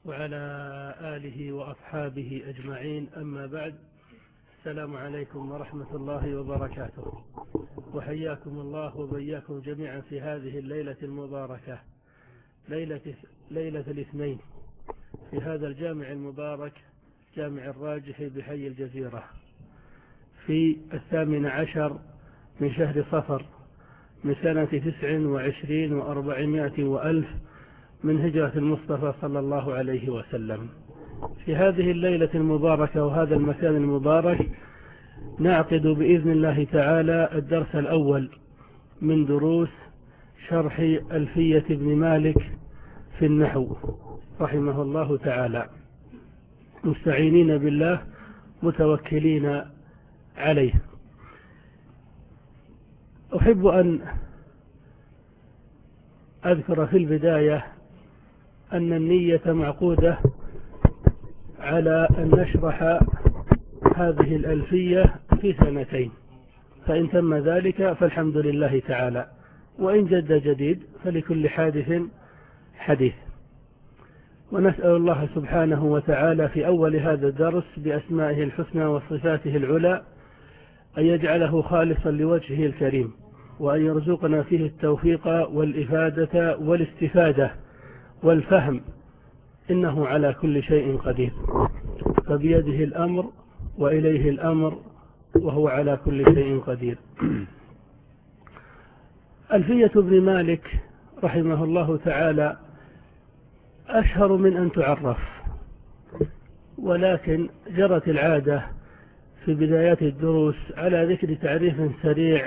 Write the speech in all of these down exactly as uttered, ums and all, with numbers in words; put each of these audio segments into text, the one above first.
وعلى آله وأصحابه أجمعين، أما بعد. السلام عليكم ورحمة الله وبركاته، وحياكم الله وبياكم جميعا في هذه الليلة المباركة، ليلة, ليلة الاثنين، في هذا الجامع المبارك، جامع الراجح بحي الجزيرة، في الثامن عشر من شهر صفر من سنة تسع وعشرين وأربعمائة وألف من هجرة المصطفى صلى الله عليه وسلم. في هذه الليلة المباركة وهذا المكان المبارك نعقد بإذن الله تعالى الدرس الأول من دروس شرح ألفية ابن مالك في النحو رحمه الله تعالى، مستعينين بالله متوكلين عليه. أحب أن أذكر في البداية أن النية معقودة على أن نشرح هذه الألفية في سنتين، فإن تم ذلك فالحمد لله تعالى، وإن جد جديد فلكل حادث حديث. ونسأل الله سبحانه وتعالى في أول هذا الدرس بأسمائه الحسنى وصفاته العلى أن يجعله خالصا لوجهه الكريم، وأن يرزقنا فيه التوفيق والإفادة والاستفادة والفهم، إنه على كل شيء قدير، فبيده الأمر وإليه الأمر وهو على كل شيء قدير. ألفية ابن مالك رحمه الله تعالى أشهر من أن تعرف، ولكن جرت العادة في بدايات الدروس على ذكر تعريف سريع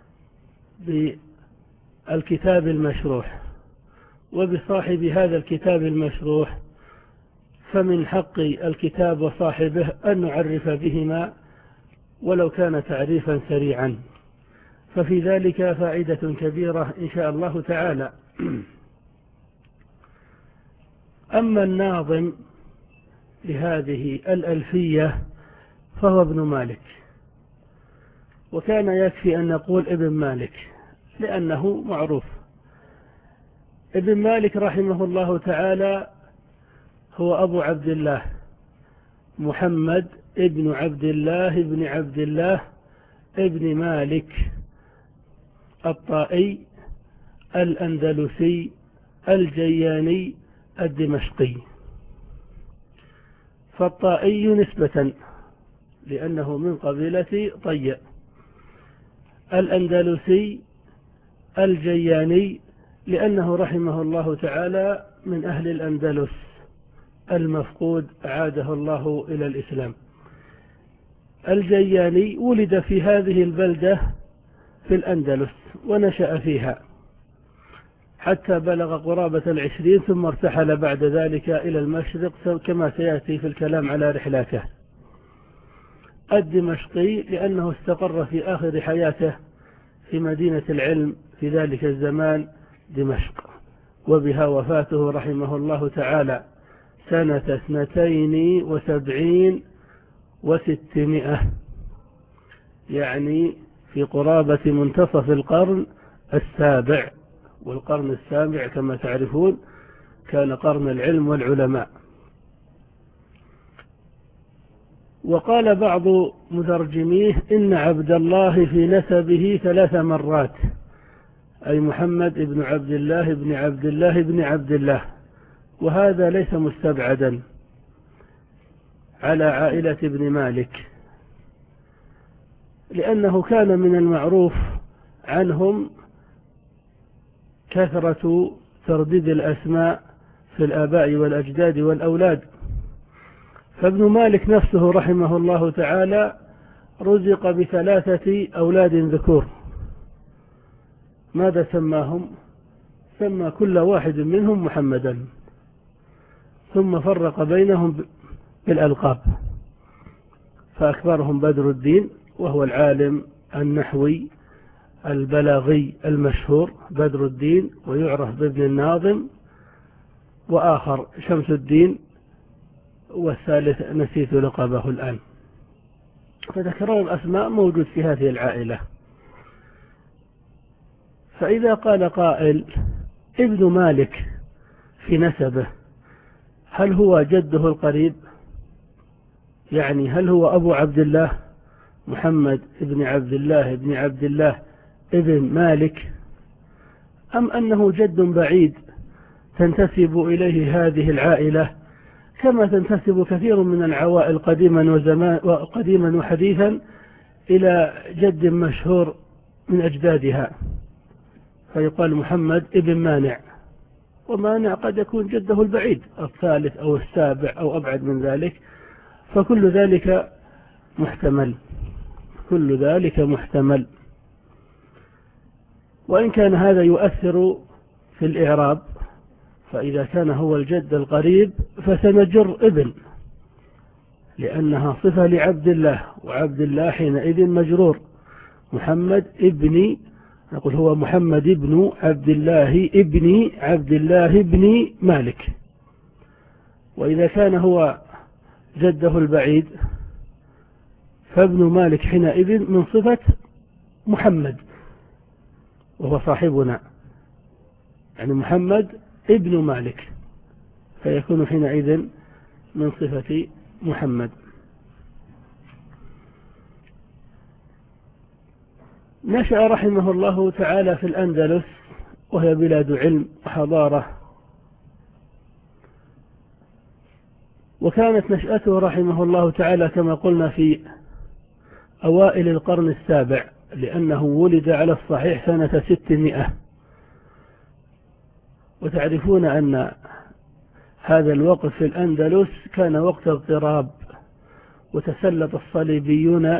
بالكتاب المشروح وبصاحب هذا الكتاب المشروح، فمن حق الكتاب وصاحبه أن نعرف بهما ولو كان تعريفا سريعا، ففي ذلك فائدة كبيرة إن شاء الله تعالى. أما الناظم لهذه الألفية فهو ابن مالك، وكان يكفي أن نقول ابن مالك لأنه معروف. ابن مالك رحمه الله تعالى هو أبو عبد الله محمد ابن عبد الله ابن عبد الله ابن مالك الطائي الأندلسي الجياني الدمشقي. فالطائي نسبة لأنه من قبيلة طي، الأندلسي الجياني لأنه رحمه الله تعالى من أهل الأندلس المفقود عاده الله إلى الإسلام. الجياني ولد في هذه البلدة في الأندلس ونشأ فيها حتى بلغ قرابة العشرين، ثم ارتحل بعد ذلك إلى المشرق كما سيأتي في الكلام على رحلاته. الدمشقي لأنه استقر في آخر حياته في مدينة العلم في ذلك الزمان دمشق، وبها وفاته رحمه الله تعالى سنة اثنتين وسبعين وستمائة، يعني في قرابة منتصف القرن السابع، والقرن السابع كما تعرفون كان قرن العلم والعلماء. وقال بعض مترجميه إن عبد الله في نسبه ثلاث مرات، أي محمد بن عبد الله بن عبد الله بن عبد الله، وهذا ليس مستبعدا على عائلة ابن مالك، لأنه كان من المعروف عنهم كثرة ترديد الأسماء في الآباء والأجداد والأولاد. فابن مالك نفسه رحمه الله تعالى رزق بثلاثة أولاد ذكور. ماذا سماهم؟ سمى كل واحد منهم محمدا، ثم فرق بينهم بالألقاب، فأكبرهم بدر الدين وهو العالم النحوي البلاغي المشهور بدر الدين، ويعرف بابن الناظم، وآخر شمس الدين، والثالث نسيت لقبه الآن. فتكرار الأسماء موجود في هذه العائلة. فإذا قال قائل ابن مالك في نسبه هل هو جده القريب؟ يعني هل هو أبو عبد الله محمد ابن عبد الله ابن عبد الله ابن مالك، أم أنه جد بعيد تنتسب إليه هذه العائلة كما تنتسب كثير من العوائل قديما وزمان وقديما وحديثا إلى جد مشهور من أجدادها، فيقال محمد ابن مانع، ومانع قد يكون جده البعيد الثالث أو السابع أو أبعد من ذلك، فكل ذلك محتمل، كل ذلك محتمل. وإن كان هذا يؤثر في الإعراب، فإذا كان هو الجد القريب فسنجر ابن، لأنها صفة لعبد الله، وعبد الله حينئذ مجرور. محمد ابن، نقول هو محمد ابن عبد الله ابن عبد الله ابن مالك. وإذا كان هو جده البعيد فابن مالك حينئذ من صفة محمد وهو صاحبنا، يعني محمد ابن مالك، فيكون حينئذ من صفة محمد. نشأ رحمه الله تعالى في الأندلس، وهي بلاد علم وحضارة، وكانت نشأته رحمه الله تعالى كما قلنا في أوائل القرن السابع، لأنه ولد على الصحيح سنة ستمائة، وتعرفون أن هذا الوقت في الأندلس كان وقت اضطراب، وتسلط الصليبيون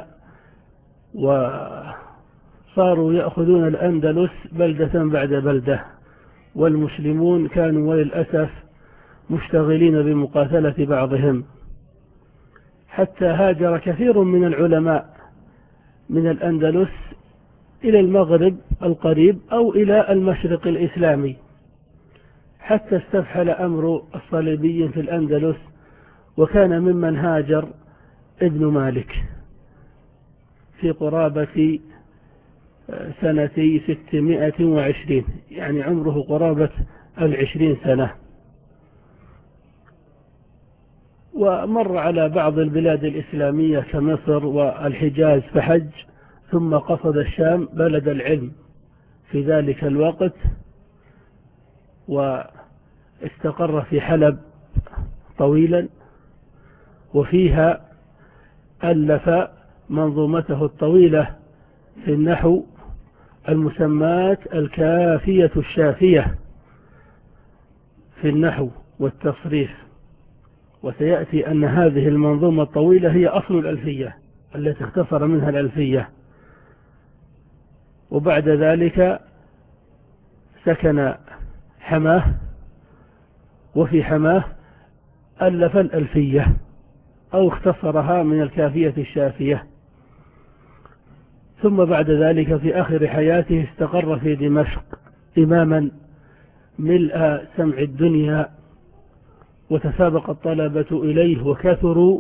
وصاروا يأخذون الأندلس بلدة بعد بلدة، والمسلمون كانوا وللأسف مشتغلين بمقاتلة بعضهم، حتى هاجر كثير من العلماء من الأندلس إلى المغرب القريب أو إلى المشرق الإسلامي، حتى استفحل أمر الصليبيين في الأندلس، وكان ممن هاجر ابن مالك في قرابة سنة ستمائة وعشرين، يعني عمره قرابة العشرين سنة، ومر على بعض البلاد الإسلامية كمصر والحجاز فحج، ثم قصد الشام بلد العلم في ذلك الوقت، واستقر في حلب طويلا، وفيها ألف منظومته الطويلة في النحو المسمات الكافية الشافية في النحو والتصريف. وسيأتي أن هذه المنظومة الطويلة هي أصل الألفية التي اختصر منها الألفية. وبعد ذلك سكن حماه، وفي حماه ألف الألفية أو اختصرها من الكافية الشافية. ثم بعد ذلك في آخر حياته استقر في دمشق إماما ملء سمع الدنيا، وتسابق الطلبة إليه وكثروا،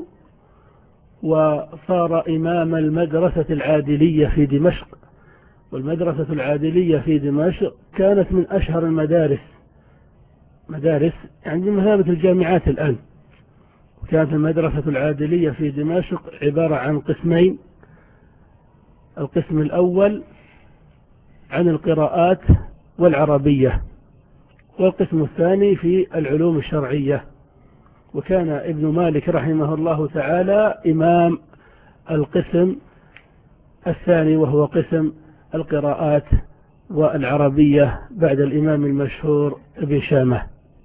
وصار إمام المدرسة العادلية في دمشق. والمدرسة العادلية في دمشق كانت من أشهر المدارس، مدارس يعني مثابة الجامعات الآن. كانت المدرسة العادلية في دمشق عبارة عن قسمين: القسم الأول عن القراءات والعربية، والقسم الثاني في العلوم الشرعية. وكان ابن مالك رحمه الله تعالى إمام القسم الثاني، وهو قسم القراءات والعربية بعد الإمام المشهور ابن شامة.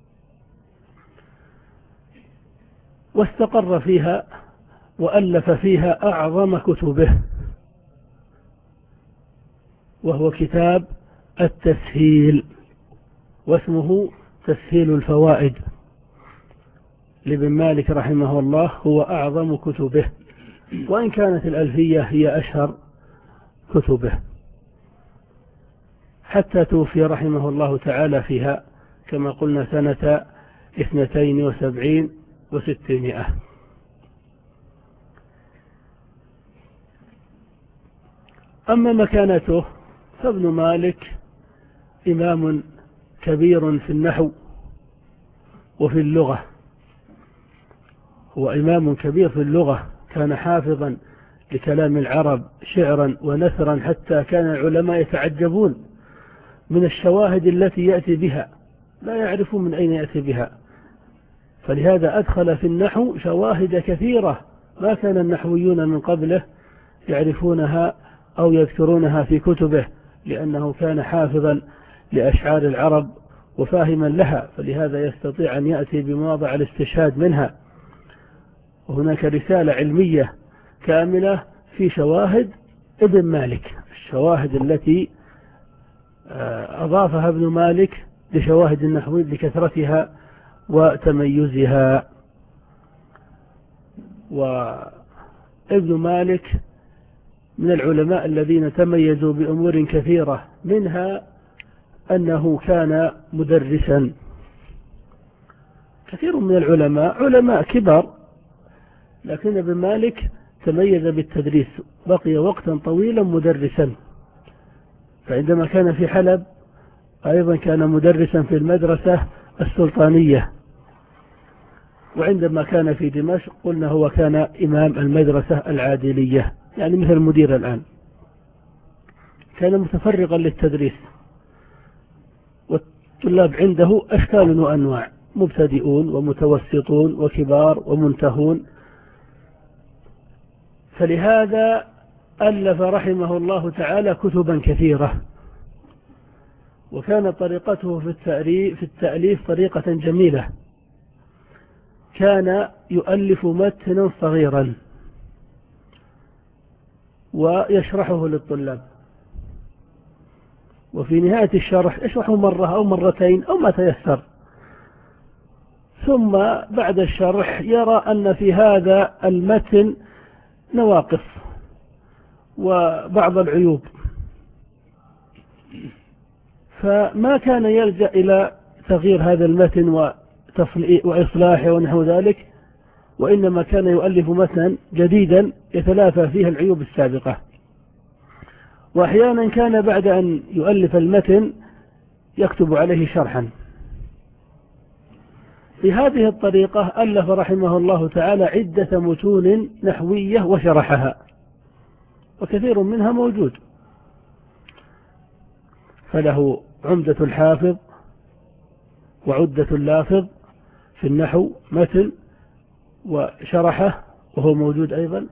واستقر فيها وألف فيها أعظم كتبه، وهو كتاب التسهيل، واسمه تسهيل الفوائد لابن مالك رحمه الله، هو أعظم كتبه، وإن كانت الألفية هي أشهر كتبه، حتى توفي رحمه الله تعالى فيها كما قلنا سنة اثنتين وسبعين وستمائة. أما مكانته فابن مالك إمام كبير في النحو وفي اللغة، هو إمام كبير في اللغة، كان حافظا لكلام العرب شعرا ونثرا، حتى كان العلماء يتعجبون من الشواهد التي يأتي بها، لا يعرفون من أين يأتي بها. فلهذا أدخل في النحو شواهد كثيرة ما كان النحويون من قبله يعرفونها أو يذكرونها في كتبه، لأنه كان حافظا لأشعار العرب وفاهما لها، فلهذا يستطيع أن يأتي بمواضع الاستشهاد منها. وهناك رسالة علمية كاملة في شواهد ابن مالك، الشواهد التي أضافها ابن مالك لشواهد النحو لكثرتها وتميزها. وابن مالك من العلماء الذين تميزوا بأمور كثيرة، منها أنه كان مدرسا. كثير من العلماء علماء كبار، لكن ابن مالك تميز بالتدريس، بقي وقتا طويلا مدرسا. فعندما كان في حلب أيضا كان مدرسا في المدرسة السلطانية، وعندما كان في دمشق قلنا هو كان إمام المدرسة العادلية، يعني مثل المدير الآن. كان متفرغا للتدريس، والطلاب عنده أشكال وأنواع، مبتدئون ومتوسطون وكبار ومنتهون. فلهذا ألف رحمه الله تعالى كتبا كثيرة، وكان طريقته في التأليف طريقة جميلة. كان يؤلف متنا صغيرا ويشرحه للطلاب، وفي نهاية الشرح يشرحه مرة أو مرتين أو ما تيسر، ثم بعد الشرح يرى أن في هذا المتن نواقص وبعض العيوب، فما كان يلجأ إلى تغيير هذا المتن وإصلاحه ونحو ذلك، وإنما كان يؤلف متنا جديدا يتلافى فيه العيوب السابقة. وأحيانا كان بعد أن يؤلف المتن يكتب عليه شرحا. بهذه الطريقة ألف رحمه الله تعالى عدة متون نحوية وشرحها، وكثير منها موجود. فله عمدة الحافظ وعدة اللافظ في النحو متن وشرحه وهو موجود أيضا.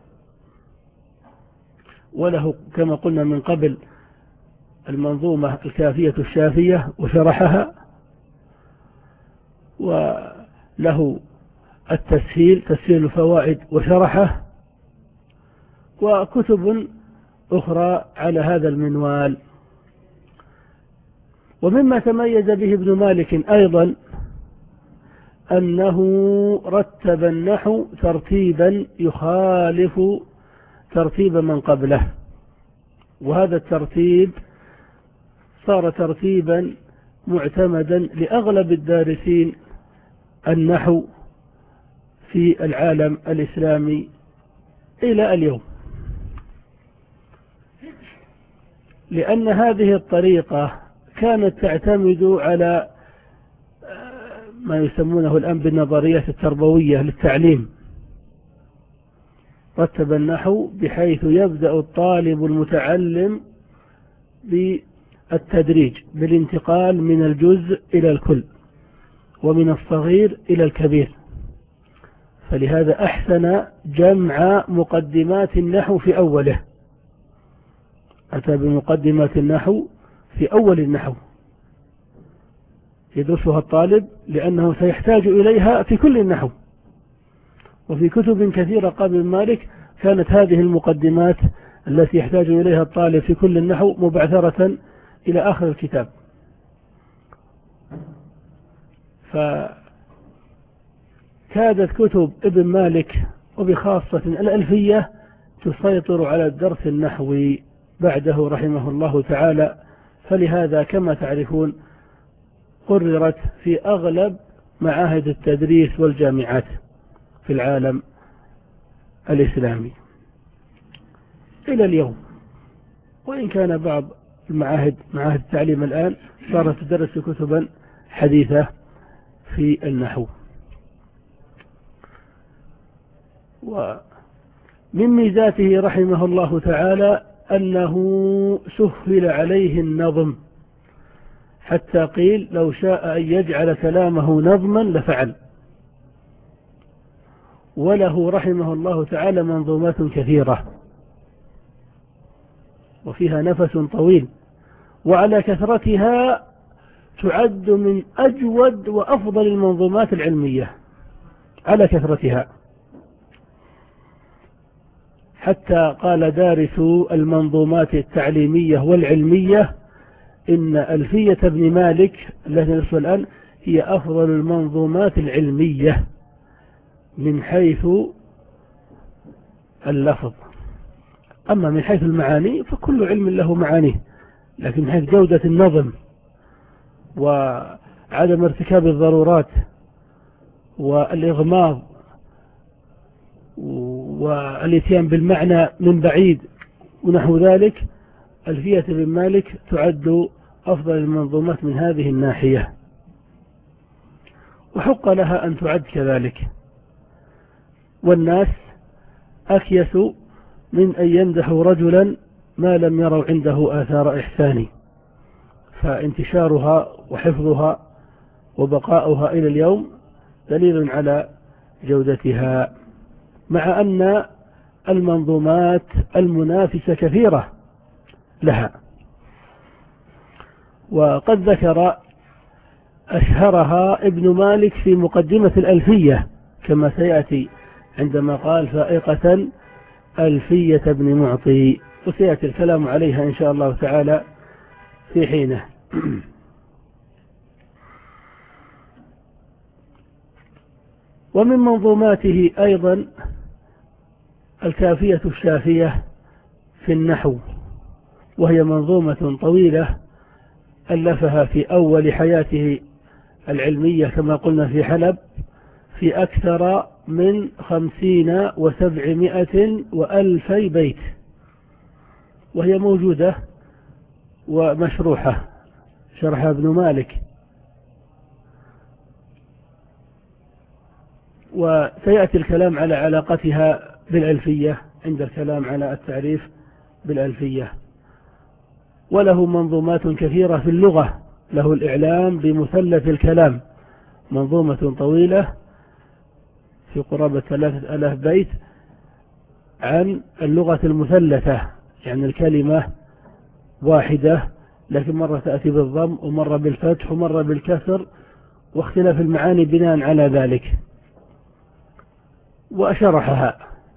وله كما قلنا من قبل المنظومة الكافية الشافية وشرحها، وله التسهيل تسهيل الفوائد وشرحه، وكتب أخرى على هذا المنوال. ومما تميز به ابن مالك أيضا أنه رتب النحو ترتيبا يخالف ترتيب من قبله، وهذا الترتيب صار ترتيبا معتمدا لأغلب الدارسين النحو في العالم الإسلامي إلى اليوم، لأن هذه الطريقة كانت تعتمد على ما يسمونه الآن بالنظريات التربوية للتعليم. رتب النحو بحيث يبدأ الطالب المتعلم بالتدريج، بالانتقال من الجزء إلى الكل ومن الصغير إلى الكبير. فلهذا أحسن جمع مقدمات النحو في أوله، أتى بمقدمات النحو في أول النحو يدرسها الطالب، لأنه سيحتاج إليها في كل النحو. وفي كتب كثيرة قبل مالك كانت هذه المقدمات التي يحتاج إليها الطالب في كل النحو مبعثرة إلى آخر الكتاب. فكادت كتب ابن مالك وبخاصة الألفية تسيطر على الدرس النحوي بعده رحمه الله تعالى. فلهذا كما تعرفون قررت في أغلب معاهد التدريس والجامعات في العالم الإسلامي إلى اليوم، وإن كان بعض المعاهد معاهد التعليم الآن صارت تدرس كتبا حديثة في النحو. ومن ميزاته رحمه الله تعالى أنه سهل عليه النظم، حتى قيل لو شاء أن يجعل كلامه نظما لفعل. وله رحمه الله تعالى منظومات كثيرة وفيها نفس طويل، وعلى كثرتها تعد من أجود وأفضل المنظومات العلمية على كثرتها، حتى قال دارس المنظومات التعليمية والعلمية إن ألفية ابن مالك التي ندرسها الآن هي أفضل المنظومات العلمية من حيث اللفظ. أما من حيث المعاني فكل علم له معانيه، لكن من حيث جودة النظم وعدم ارتكاب الضرورات والإغماض والاتيان بالمعنى من بعيد ونحو ذلك، ألفية ابن مالك تعد أفضل المنظومات من هذه الناحية، وحق لها أن تعد كذلك. والناس أكيس من أن يمدحوا رجلا ما لم يروا عنده آثار إحسان، فانتشارها وحفظها وبقاؤها إلى اليوم دليل على جودتها، مع أن المنظومات المنافسة كثيرة لها. وقد ذكر أشهرها ابن مالك في مقدمة الألفية كما سيأتي عندما قال فائقة ألفية ابن معطي، وسيأتي الكلام عليها إن شاء الله تعالى في حينه. ومن منظوماته أيضا الكافية الشافية في النحو، وهي منظومة طويلة ألفها في أول حياته العلمية كما قلنا في حلب في أكثر من خمسين وسبعمائة وألفي بيت، وهي موجودة ومشروحة شرحها ابن مالك. وسيأتي الكلام على علاقتها بالألفية عند الكلام على التعريف بالألفية. وله منظومات كثيرة في اللغة، له الإعلام بمثلث الكلام، منظومة طويلة في قرابة ثلاثة آلاف بيت عن اللغة المثلثة، يعني الكلمة واحدة لكن مرة تأتي بالضم ومرة بالفتح ومرة بالكسر، واختلاف المعاني بناء على ذلك، وأشرحها.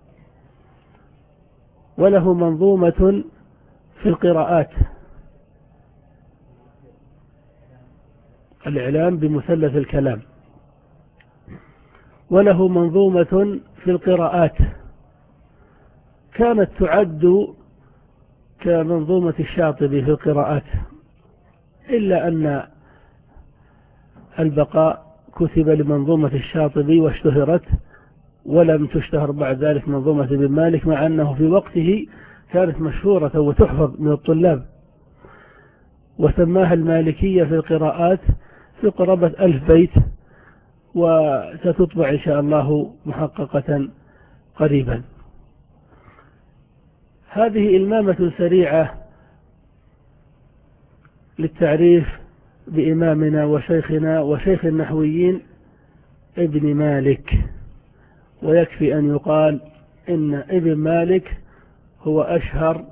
وله منظومة في القراءات، الإعلام بمثلث الكلام. وله منظومة في القراءات كانت تعد كمنظومة الشاطبي في القراءات، إلا أن البقاء كتب لمنظومة الشاطبي واشتهرت، ولم تشتهر بعد ذلك منظومة ابن مالك، مع أنه في وقته كانت مشهورة وتحفظ من الطلاب، وسماها المالكية في القراءات في قرابة ألف بيت، وستطبع إن شاء الله محققة قريبا. هذه إلمامة سريعة للتعريف بإمامنا وشيخنا وشيخ النحويين ابن مالك، ويكفي أن يقال إن ابن مالك هو أشهر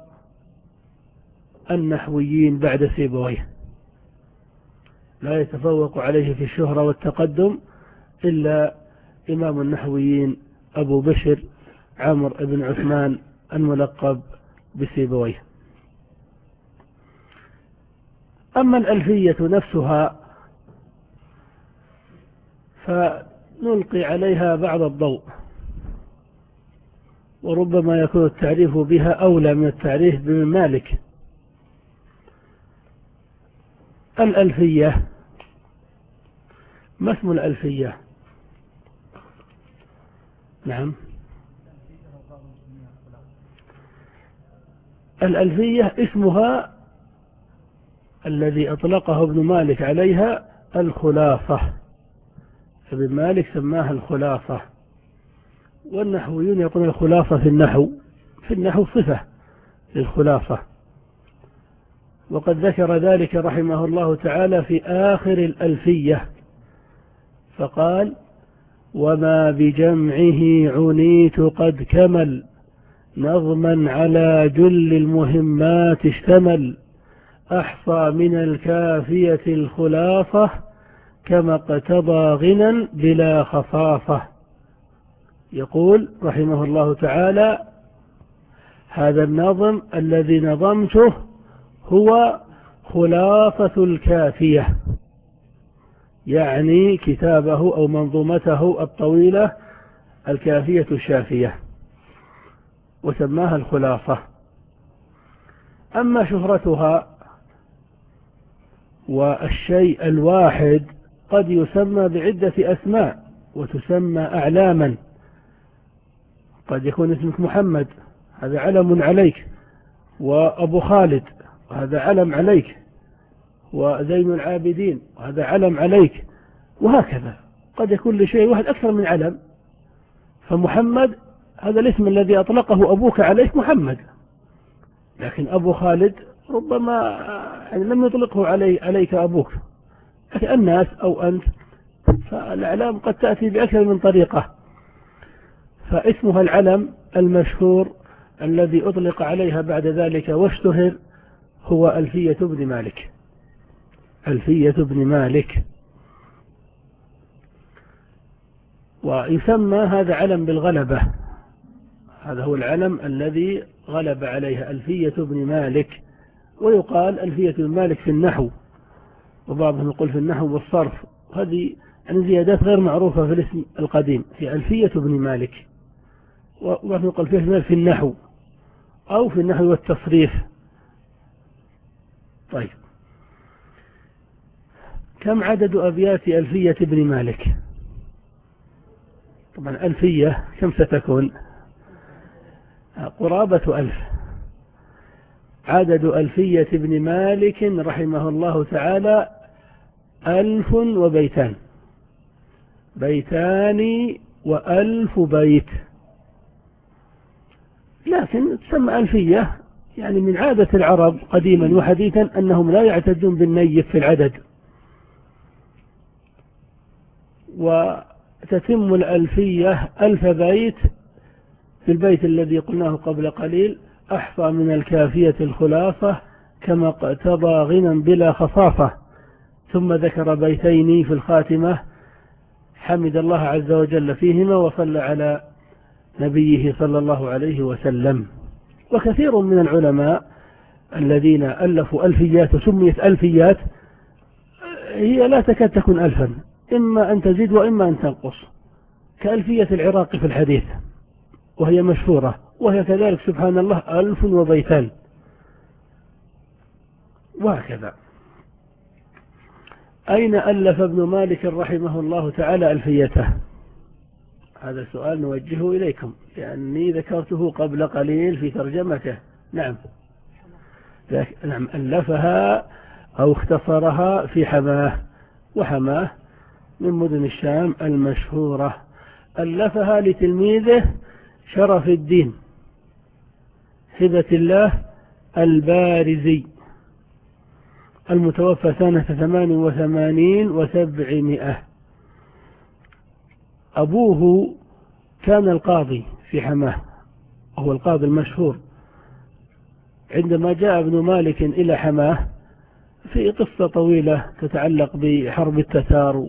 النحويين بعد سيبويه، لا يتفوق عليه في الشهرة والتقدم إلا إمام النحويين أبو بشر عمرو بن عثمان الملقب بسيبويه. أما الألفية نفسها فنلقي عليها بعض الضوء، وربما يكون التعريف بها أولى من التعريف بابن مالك. الألفية، ما اسم الألفية؟ نعم، الألفية اسمها الذي أطلقه ابن مالك عليها الخلاصة، ابن مالك سماها الخلاصة، والنحويون يقولون الخلاصة في النحو في النحو صفة للخلاصة، وقد ذكر ذلك رحمه الله تعالى في آخر الألفية فقال: وما بجمعه عنيت قد كمل، نظما على جل المهمات اشتمل، أحصى من الكافية الخلاصة، كما اقتضى غنى بلا خصاصة. يقول رحمه الله تعالى: هذا النظم الذي نظمته هو خلاصة الكافية، يعني كتابه أو منظومته الطويلة الكافية الشافية، وسماها الخلاصة. أما شهرتها، والشيء الواحد قد يسمى بعدة أسماء وتسمى أعلاما، قد يكون اسمك محمد، هذا علم عليك، وأبو خالد، وهذا علم عليك، وزين العابدين، وهذا علم عليك، وهكذا قد يكون لشيء واحد أكثر من علم. فمحمد هذا الاسم الذي أطلقه أبوك عليك محمد، لكن أبو خالد ربما يعني لم يطلقه علي عليك أبوك، لكن الناس أو أنت، فالأعلام قد تأتي بأكثر من طريقة. فاسمها العلم المشهور الذي أطلق عليها بعد ذلك واشتهر هو ألفية ابن مالك. ألفية ابن مالك، ويسمى هذا علم بالغلبة، هذا هو العلم الذي غلب عليها ألفية ابن مالك. ويقال ألفية ابن مالك في النحو، وبعضهم يقول في النحو والصرف، هذه يعني زيادات غير معروفة في الاسم القديم، في ألفية ابن مالك. وبعضهم يقول فيه في النحو أو في النحو والتصريف. طيب، كم عدد أبيات ألفية ابن مالك؟ طبعا ألفية كم ستكون؟ قرابة ألف. عدد ألفية ابن مالك رحمه الله تعالى ألف وبيتان، بيتان وألف بيت، لكن تسمى ألفية يعني من عادة العرب قديما وحديثا أنهم لا يعتدون بالنيف في العدد، وتتم الألفية ألف بيت في البيت الذي قلناه قبل قليل: أحصى من الكافية الخلاصة، كما اقتضى غنى بلا خصاصة. ثم ذكر بيتين في الخاتمة حمد الله عز وجل فيهما وصلى على نبيه صلى الله عليه وسلم. وكثير من العلماء الذين ألفوا ألفيات وسميت ألفيات هي لا تكاد تكون ألفا، إما أن تزيد وإما أن تنقص، كألفية العراقي في الحديث وهي مشهورة، وهي كذلك سبحان الله ألف وبيتان، وهكذا. أين ألف ابن مالك رحمه الله تعالى ألفيته؟ هذا سؤال نوجهه إليكم لأني ذكرته قبل قليل في ترجمته. نعم نعم ألفها أو اختصرها في حماه، وحماه من مدن الشام المشهورة. ألفها لتلميذه شرف الدين هبة الله البارزي المتوفى سنة ثمان وثمانين وسبعمائة. أبوه كان القاضي في حماه، هو القاضي المشهور. عندما جاء ابن مالك إلى حماه في قصة طويلة تتعلق بحرب التتار،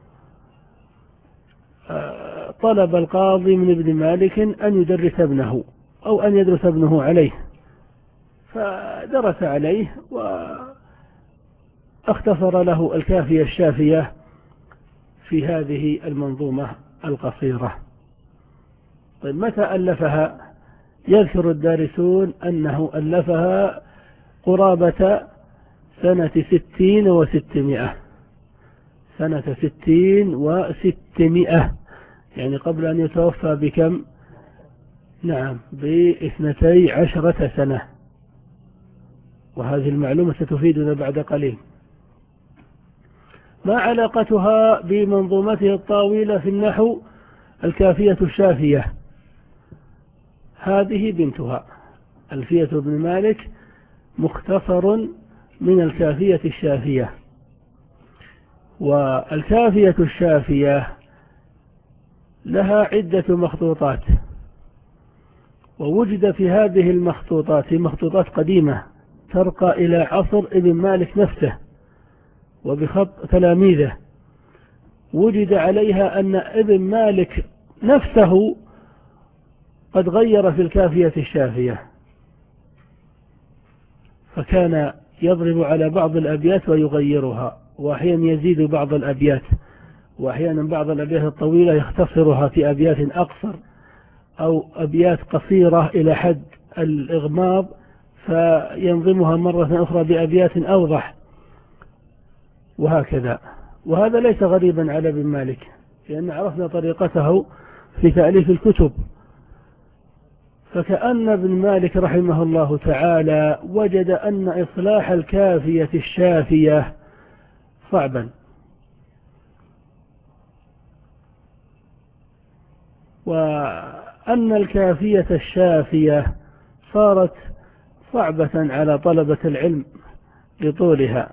طلب القاضي من ابن مالك أن يدرس ابنه أو أن يدرس ابنه عليه، فدرس عليه واختصر له الكافية الشافية في هذه المنظومة القصيرة. طيب، متى ألفها؟ يذكر الدارسون أنه ألفها قرابة سنة ستين وستمائة، سنة ستين وستمائة، يعني قبل أن يتوفى بكم؟ نعم، باثنتي عشرة سنة، وهذه المعلومة ستفيدنا بعد قليل. ما علاقتها بمنظومته الطاولة في النحو الكافية الشافية هذه بنتها. ألفية ابن مالك مختصر من الكافية الشافية. والكافية الشافية لها عدة مخطوطات، ووجد في هذه المخطوطات في مخطوطات قديمة ترقى إلى عصر ابن مالك نفسه وبخط تلاميذه، وجد عليها أن ابن مالك نفسه قد غير في الكافية الشافية، فكان يضرب على بعض الأبيات ويغيرها، وأحيانا يزيد بعض الأبيات، وأحيانا بعض الأبيات الطويلة يختصرها في أبيات أقصر، أو أبيات قصيرة إلى حد الإغماض فينظمها مرة أخرى بأبيات أوضح، وهكذا. وهذا ليس غريبا على ابن مالك، لأن عرفنا طريقته في تأليف الكتب. فكأن ابن مالك رحمه الله تعالى وجد أن إصلاح الكافية الشافية صعبا، وأن الكافية الشافية صارت صعبة على طلبة العلم لطولها،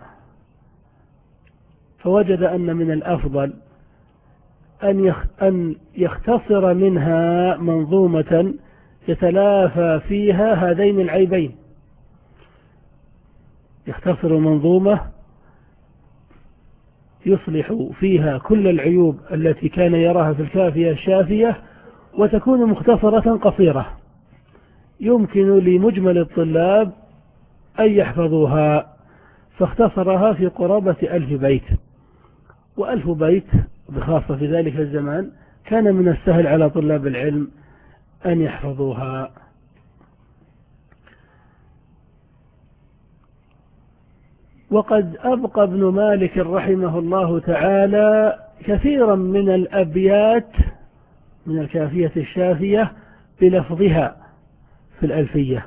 فوجد أن من الأفضل أن يختصر منها منظومة يتلافى فيها هذين العيبين. يختصر منظومة يصلح فيها كل العيوب التي كان يراها في الكافية الشافية، وتكون مختصرة قصيرة يمكن لمجمل الطلاب أن يحفظوها، فاختصرها في قرابة ألف بيت. وألف بيت بخاصة في ذلك الزمان كان من السهل على طلاب العلم أن يحفظوها. وقد أبقى ابن مالك رحمه الله تعالى كثيرا من الأبيات من الكافية الشافية بلفظها في الألفية،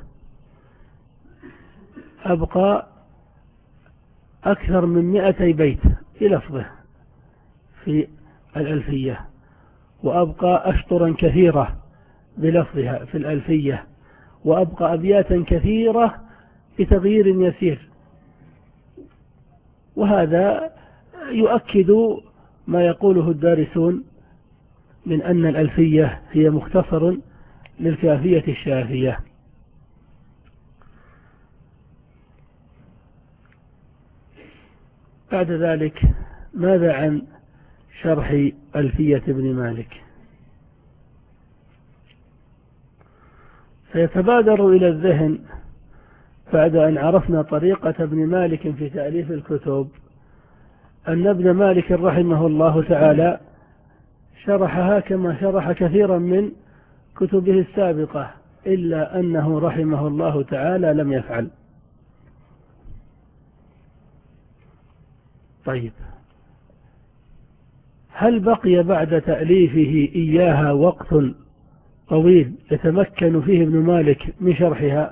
أبقى أكثر من مئتي بيت بلفظه في الألفية، وأبقى أشطرا كثيرة بلفظها في الألفية، وأبقى أبياتا كثيرة بتغيير يسير. وهذا يؤكد ما يقوله الدارسون من أن الألفية هي مختصر للكافية الشافية. بعد ذلك ماذا عن شرح ألفية ابن مالك؟ سيتبادر إلى الذهن بعد أن عرفنا طريقة ابن مالك في تأليف الكتب أن ابن مالك رحمه الله تعالى شرحها كما شرح كثيرا من كتبه السابقة، إلا أنه رحمه الله تعالى لم يفعل. طيب، هل بقي بعد تأليفه إياها وقت طويل يتمكن فيه ابن مالك من شرحها؟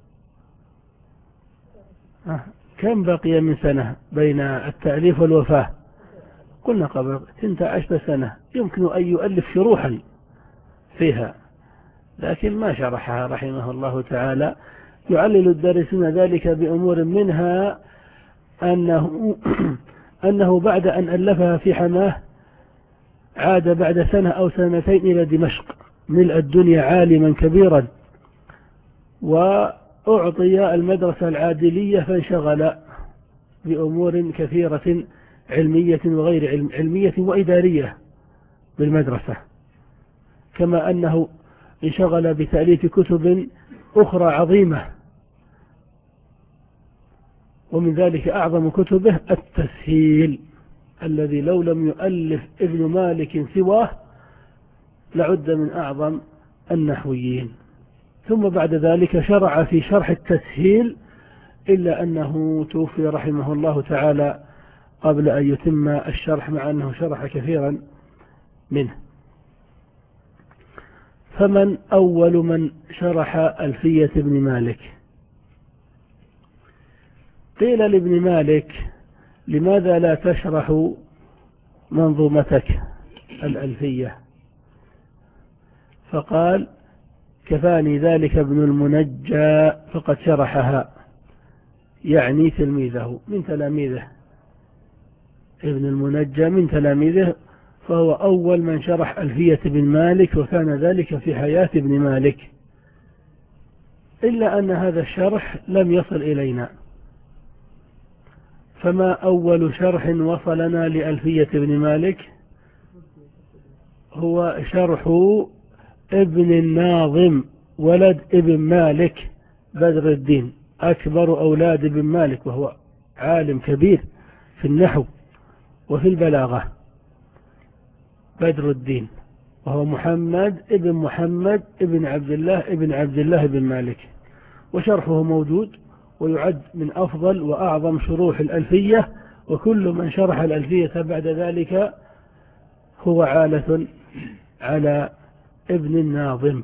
كم بقي من سنة بين التأليف والوفاة؟ قلنا قبل ثنتا عشر سنة، يمكن أن يؤلف شروحا فيها، لكن ما شرحها رحمه الله تعالى. يعلل الدارسون ذلك بأمور منها أنه, أنه بعد أن ألفها في حماه عاد بعد سنة أو سنتين إلى دمشق ملء الدنيا عالما كبيرا، وأعطي المدرسة العادلية فانشغل بأمور كثيرة علمية وغير علمية وإدارية بالمدرسة، كما أنه انشغل بتأليف كتب أخرى عظيمة، ومن ذلك أعظم كتبه التسهيل الذي لو لم يؤلف ابن مالك سواه لعد من أعظم النحويين. ثم بعد ذلك شرع في شرح التسهيل، إلا أنه توفي رحمه الله تعالى قبل أن يتم الشرح، مع أنه شرح كثيرا منه. فمن أول من شرح ألفية ابن مالك؟ قيل لابن مالك: لماذا لا تشرح منظومتك الألفية؟ فقال كفاني ذلك ابن المنجى فقد شرحها، يعني تلميذه من تلاميذه. ابن المنجى من تلاميذه، فهو أول من شرح ألفية بن مالك، وكان ذلك في حياة ابن مالك، إلا أن هذا الشرح لم يصل إلينا. فما أول شرح وصلنا لألفية بن مالك؟ هو شرح ابن الناظم ولد ابن مالك بدر الدين، أكبر أولاد ابن مالك، وهو عالم كبير في النحو وفي البلاغة. بدر الدين، وهو محمد ابن محمد ابن عبد الله ابن عبد الله بن مالك، وشرحه موجود، ويعد من أفضل وأعظم شروح الألفية، وكل من شرح الألفية بعد ذلك هو عالة على ابن الناظم.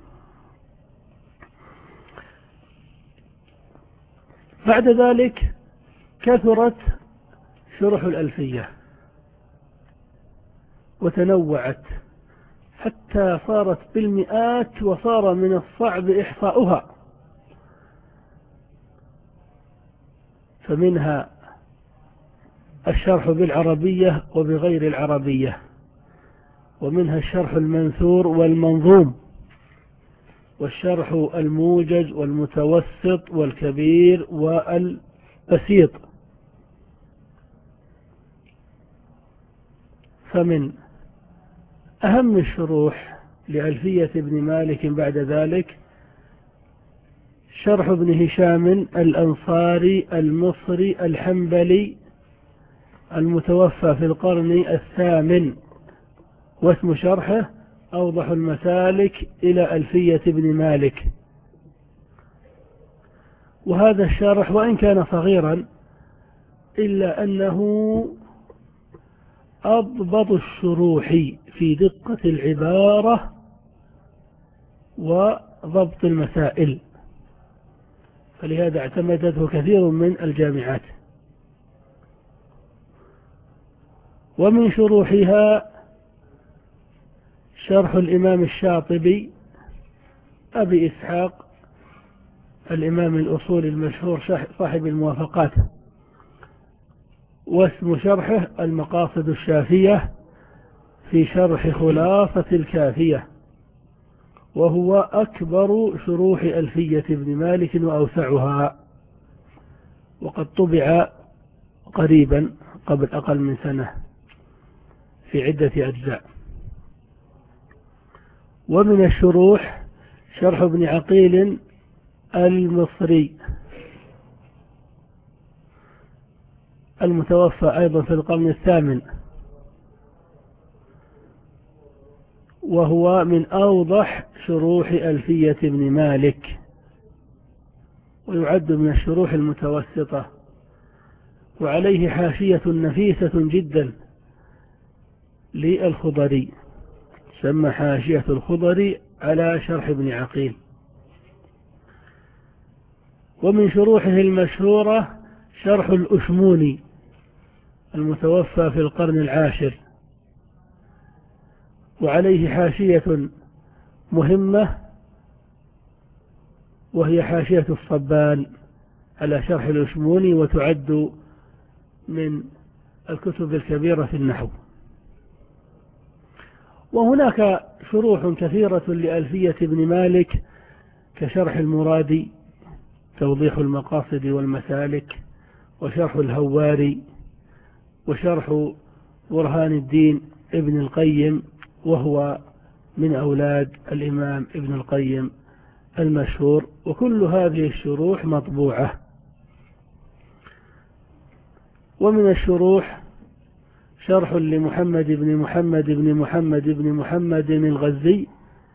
بعد ذلك كثرت شروح الألفية وتنوعت حتى صارت بالمئات، وصار من الصعب إحصاؤها. فمنها الشرح بالعربية وبغير العربية، ومنها الشرح المنثور والمنظوم، والشرح الموجز والمتوسط والكبير والبسيط. فمن أهم الشروح لألفية ابن مالك بعد ذلك شرح ابن هشام الأنصاري المصري الحنبلي المتوفى في القرن الثامن، واسم شرحه أوضح المسالك إلى ألفية ابن مالك. وهذا الشرح وإن كان صغيرا إلا أنه أضبط الشروح في دقة العبارة وضبط المسائل، فلهذا اعتمدته كثير من الجامعات. ومن شروحها شرح الإمام الشاطبي أبي إسحاق الإمام الأصول المشهور صاحب الموافقات، واسم شرحه المقاصد الشافية في شرح خلاصة الكافية، وهو أكبر شروح ألفية ابن مالك وأوسعها، وقد طبع قريبا قبل أقل من سنة في عدة أجزاء. ومن الشروح شرح ابن عقيل المصري المتوفى أيضا في القرن الثامن، وهو من أوضح شروح ألفية ابن مالك، ويعد من الشروح المتوسطة، وعليه حاشية نفيسة جدا للخضري، سمى حاشية الخضري على شرح ابن عقيل. ومن شروحه المشهورة شرح الأشموني المتوفى في القرن العاشر، وعليه حاشية مهمة وهي حاشية الصبان على شرح الأشموني، وتعد من الكتب الكبيرة في النحو. وهناك شروح كثيرة لألفية ابن مالك كشرح المرادي توضيح المقاصد والمسالك، وشرح الهواري، وشرح برهان الدين ابن القيم، وهو من أولاد الإمام ابن القيم المشهور، وكل هذه الشروح مطبوعة. ومن الشروح شرح لمحمد بن محمد بن محمد بن محمد الغزي،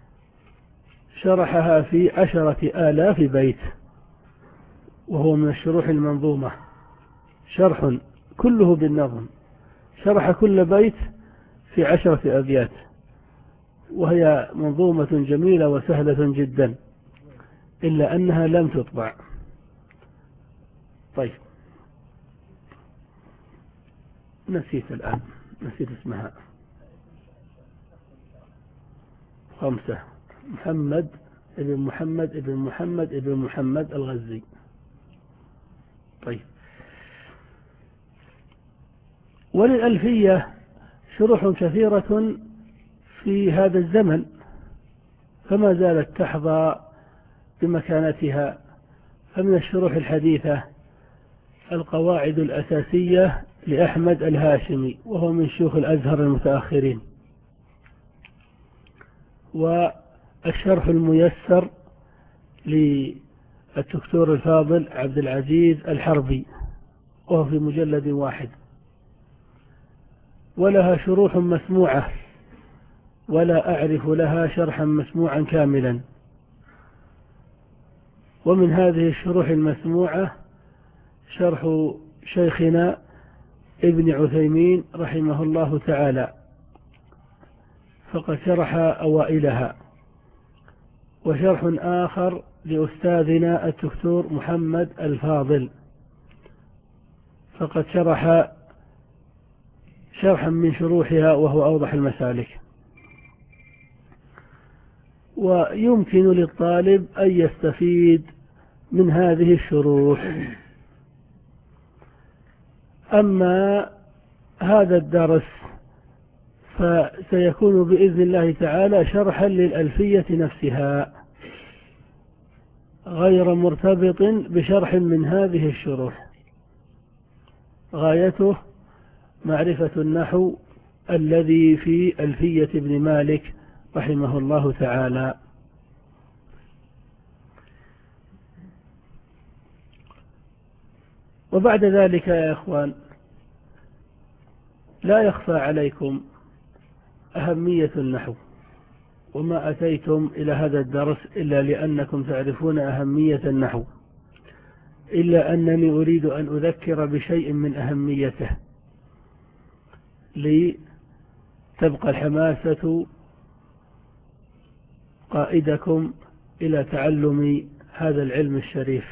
شرحها في عشرة آلاف بيت، وهو من الشروح المنظومة، شرح كله بالنظم، شرح كل بيت في عشرة أبيات، وهي منظومة جميلة وسهلة جدا، إلا أنها لم تطبع. طيب، نسيت الآن، نسيت اسمها. خمسة. محمد ابن محمد ابن محمد ابن محمد الغزي. طيب، وللألفية شروح كثيرة في هذا الزمن، فما زالت تحظى بمكانتها. فمن الشروح الحديثة القواعد الأساسية لأحمد الهاشمي، وهو من شيوخ الأزهر المتأخرين، والشرح الميسر للدكتور الفاضل عبد العزيز الحربي، وهو في مجلد واحد. ولها شروح مسموعة، ولا أعرف لها شرحا مسموعا كاملا. ومن هذه الشروح المسموعة شرح شيخنا ابن عثيمين رحمه الله تعالى، فقد شرح أوائلها. وشرح آخر لأستاذنا الدكتور محمد الفاضل، فقد شرح شرحا من شروحها وهو أوضح المسالك. ويمكن للطالب أن يستفيد من هذه الشروح. أما هذا الدرس فسيكون بإذن الله تعالى شرحا للألفية نفسها، غير مرتبط بشرح من هذه الشروح. غايته معرفة النحو الذي في ألفية ابن مالك رحمه الله تعالى. وبعد ذلك يا إخوان، لا يخفى عليكم أهمية النحو، وما أتيتم إلى هذا الدرس إلا لأنكم تعرفون أهمية النحو، إلا أنني أريد أن أذكر بشيء من أهميته لتبقى الحماسة قائدكم إلى تعلم هذا العلم الشريف.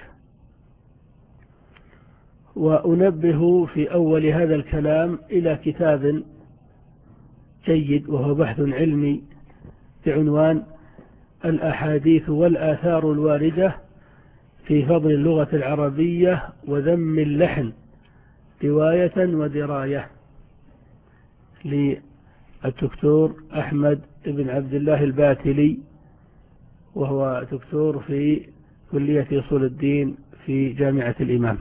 وأنبه في أول هذا الكلام إلى كتاب جيد، وهو بحث علمي بعنوان الأحاديث والآثار الواردة في فضل اللغة العربية وذم اللحن رواية ودراية، للدكتور أحمد بن عبد الله الباتلي، وهو دكتور في كلية أصول الدين في جامعة الإمام.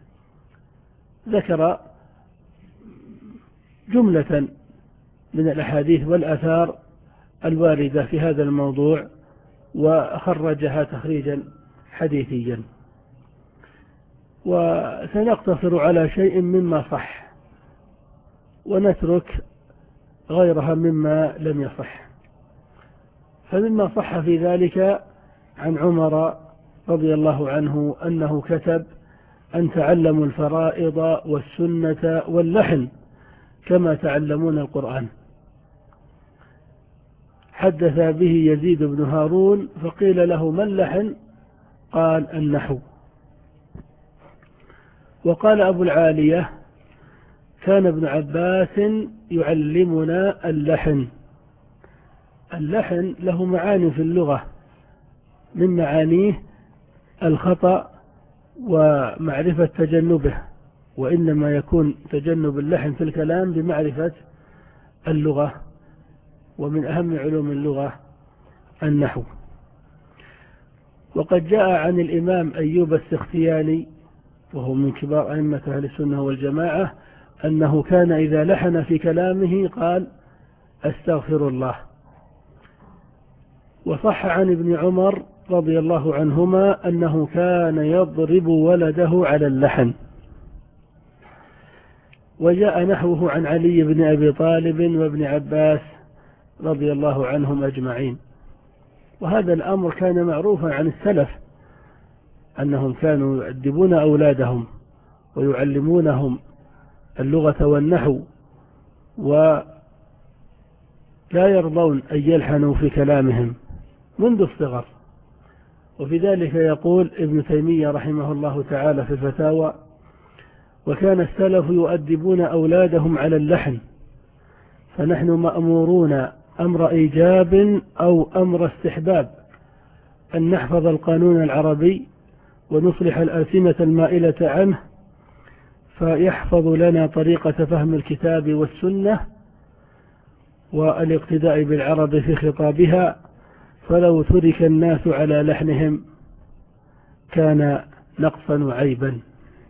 ذكر جملة من الأحاديث والآثار الواردة في هذا الموضوع، وخرجها تخريجا حديثيا. وسنقتصر على شيء مما صح، ونترك غيرها مما لم يصح. فمما صح في ذلك عن عمر رضي الله عنه أنه كتب: أن تعلموا الفرائض والسنة واللحن كما تعلمون القرآن. حدث به يزيد بن هارون فقيل له: ما اللحن؟ قال: النحو. وقال أبو العالية: كان ابن عباس يعلمنا اللحن. اللحن له معاني في اللغة، من معانيه الخطأ ومعرفة تجنبه، وإنما يكون تجنب اللحن في الكلام بمعرفة اللغة، ومن أهم علوم اللغة النحو. وقد جاء عن الإمام أيوب السختياني، وهو من كبار أئمة أهل السنة والجماعة، أنه كان إذا لحن في كلامه قال: أستغفر الله. وصح عن ابن عمر رضي الله عنهما أنه كان يضرب ولده على اللحن. وجاء نحوه عن علي بن أبي طالب وابن عباس رضي الله عنهم أجمعين. وهذا الأمر كان معروفا عن السلف، أنهم كانوا يؤدبون أولادهم ويعلمونهم اللغة والنحو، ولا يرضون أن يلحنوا في كلامهم منذ الصغر. وفي ذلك يقول ابن تيمية رحمه الله تعالى في الفتاوى: وكان السلف يؤدبون أولادهم على اللحن، فنحن مأمورون أمر إيجاب أو أمر استحباب أن نحفظ القانون العربي ونصلح الألسنة المائلة عنه، فيحفظ لنا طريقة فهم الكتاب والسنة والاقتداء بالعرب في خطابها، فلو ترك الناس على لحنهم كان نقصا وعيبا.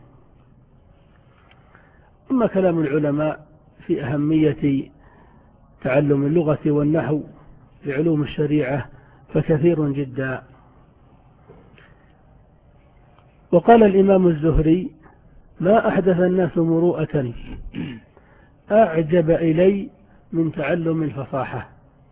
أما كلام العلماء في أهمية تعلم اللغة والنحو لعلوم الشريعة فكثير جدا. وقال الإمام الزهري: ما أحدث الناس مروءة أعجب إلي من تعلم الفصاحة.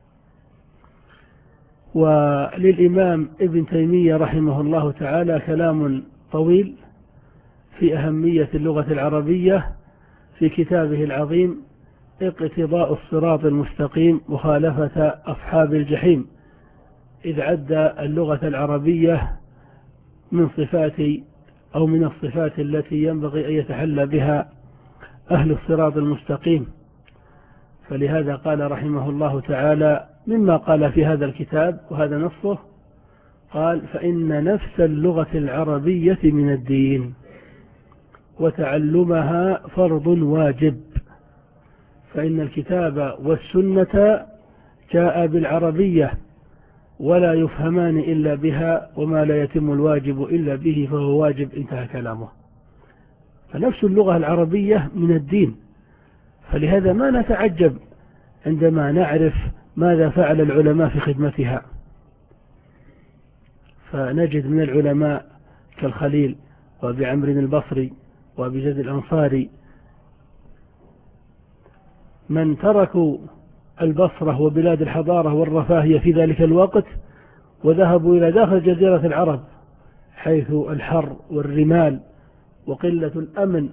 وللإمام ابن تيمية رحمه الله تعالى كلام طويل في أهمية اللغة العربية في كتابه العظيم اقتضاء الصراط المستقيم مخالفة أصحاب الجحيم، إذ عد اللغة العربية من صفات أو من الصفات التي ينبغي أن يتحلى بها أهل الصراط المستقيم. فلهذا قال رحمه الله تعالى مما قال في هذا الكتاب، وهذا نصه، قال: فإن نفس اللغة العربية من الدين، وتعلمها فرض واجب، فإن الكتاب والسنة جاء بالعربية ولا يفهمان إلا بها، وما لا يتم الواجب إلا به فهو واجب. انتهى كلامه. فنفس اللغة العربية من الدين، فلهذا ما نتعجب عندما نعرف ماذا فعل العلماء في خدمتها. فنجد من العلماء كالخليل وأبي عمرو البصري وأبي زيد الأنصاري من تركوا البصرة وبلاد الحضارة والرفاهية في ذلك الوقت وذهبوا إلى داخل جزيرة العرب، حيث الحر والرمال وقلة الأمن،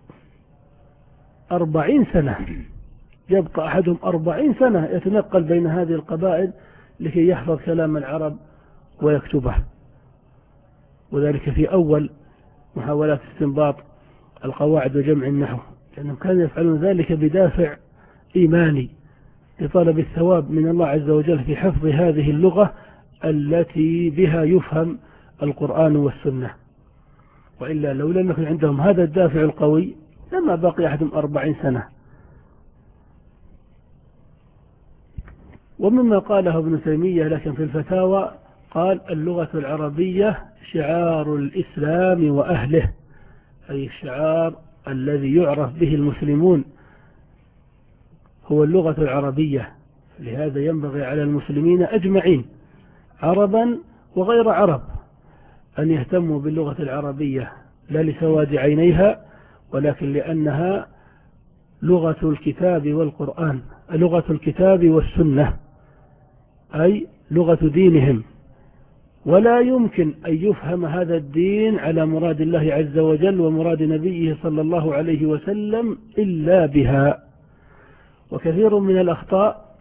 أربعين سنة يبقى أحدهم أربعين سنة يتنقل بين هذه القبائل لكي يحفظ كلام العرب ويكتبه، وذلك في أول محاولات استنباط القواعد وجمع النحو، لأنهم كانوا يفعلون ذلك بدافع إيماني لطلب الثواب من الله عز وجل في حفظ هذه اللغة التي بها يفهم القرآن والسنة. وإلا لو لم يكن عندهم هذا الدافع القوي لما بقي أحدهم أربعين سنة. ومما قاله ابن تيمية لكن في الفتاوى قال: اللغة العربية شعار الإسلام وأهله، أي الشعار الذي يعرف به المسلمون هو اللغة العربية. لهذا ينبغي على المسلمين أجمعين عربا وغير عرب أن يهتموا باللغة العربية، لا لسواد عينيها ولكن لأنها لغة الكتاب والقرآن، لغة الكتاب والسنة، أي لغة دينهم. ولا يمكن أن يفهم هذا الدين على مراد الله عز وجل ومراد نبيه صلى الله عليه وسلم إلا بها. وكثير من الأخطاء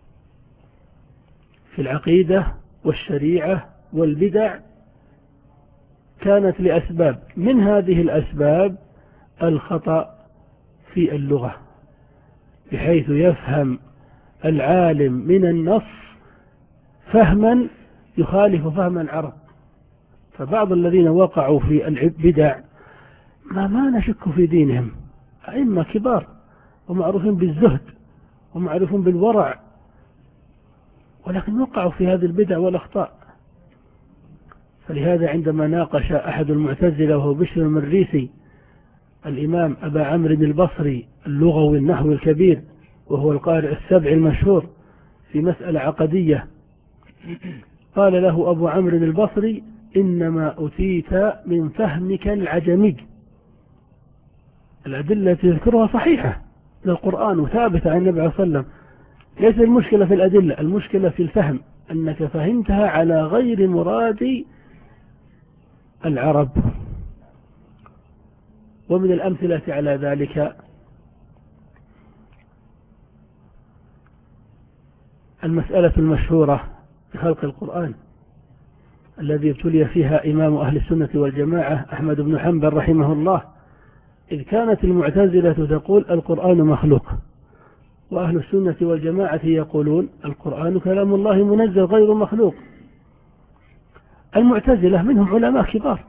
في العقيدة والشريعة والبدع كانت لأسباب، من هذه الأسباب الخطأ في اللغة، بحيث يفهم العالم من النص فهما يخالف فهم العرب. فبعض الذين وقعوا في البدع ما ما نشك في دينهم، أئمة كبار ومعروفين بالزهد ومعروفين بالورع، ولكن وقعوا في هذه البدع والأخطاء. فلهذا عندما ناقش أحد المعتزلة وهو بشر المريسي الإمام أبا عمرو البصري اللغوي النحوي الكبير، وهو القارئ السبع المشهور، في مسألة عقدية، قال له أبو عمرو البصري: إنما أتيت من فهمك العجمي. الأدلة التي تذكرها صحيحة للقرآن وثابتة عن النبي صلى الله عليه وسلم، ليس المشكلة في الأدلة، المشكلة في الفهم، أنك فهمتها على غير مراد العرب. ومن الأمثلة على ذلك المسألة المشهورة في خلق القرآن الذي ابتلي فيها إمام أهل السنة والجماعة أحمد بن حنبل رحمه الله، إذ كانت المعتزلة تقول القرآن مخلوق، وأهل السنة والجماعة يقولون القرآن كلام الله منزل غير مخلوق. المعتزلة منهم علماء كبار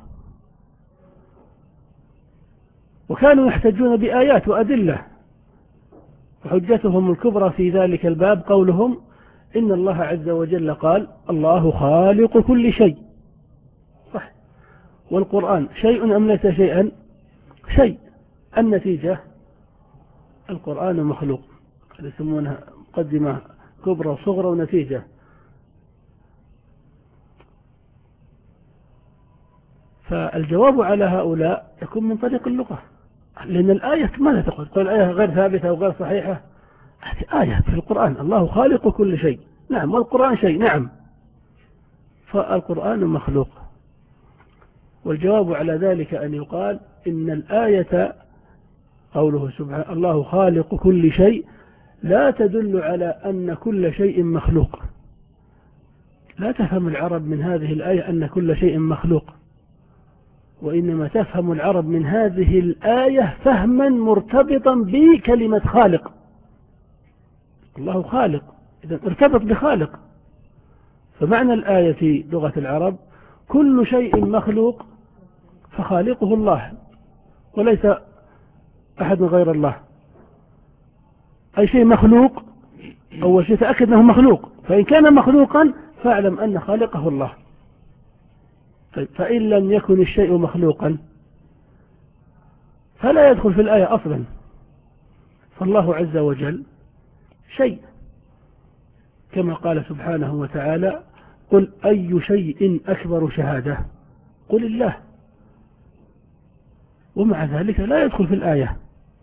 وكانوا يحتجون بآيات وأدلة، وحجتهم الكبرى في ذلك الباب قولهم إن الله عز وجل قال الله خالق كل شيء، صح، والقرآن شيء أم ليس شيئا؟ شيء. النتيجة القرآن مخلوق، يسمونها مقدمة كبرى وصغرى ونتيجة. فالجواب على هؤلاء يكون من طريق اللغة، لأن الآية ماذا تقول؟ تقول الآية غير ثابتة أو غير صحيحة؟ آية في القرآن الله خالق كل شيء، نعم، والقرآن شيء، نعم، فالقرآن مخلوق. والجواب على ذلك أن يقال إن الآية قوله سبحانه الله خالق كل شيء لا تدل على أن كل شيء مخلوق. لا تفهم العرب من هذه الآية أن كل شيء مخلوق، وإنما تفهم العرب من هذه الآية فهما مرتبطا بكلمة خالق. الله خالق، إذا ارتبط بخالق. فمعنى الآية في لغة العرب كل شيء مخلوق فخالقه الله وليس أحد غير الله. أي شيء مخلوق أول شيء تأكد أنه مخلوق، فإن كان مخلوقا فاعلم أن خالقه الله. طيب فإن لم يكن الشيء مخلوقا فلا يدخل في الآية أصلا. فالله عز وجل شيء، كما قال سبحانه وتعالى قل أي شيء أكبر شهادة قل الله، ومع ذلك لا يدخل في الآية.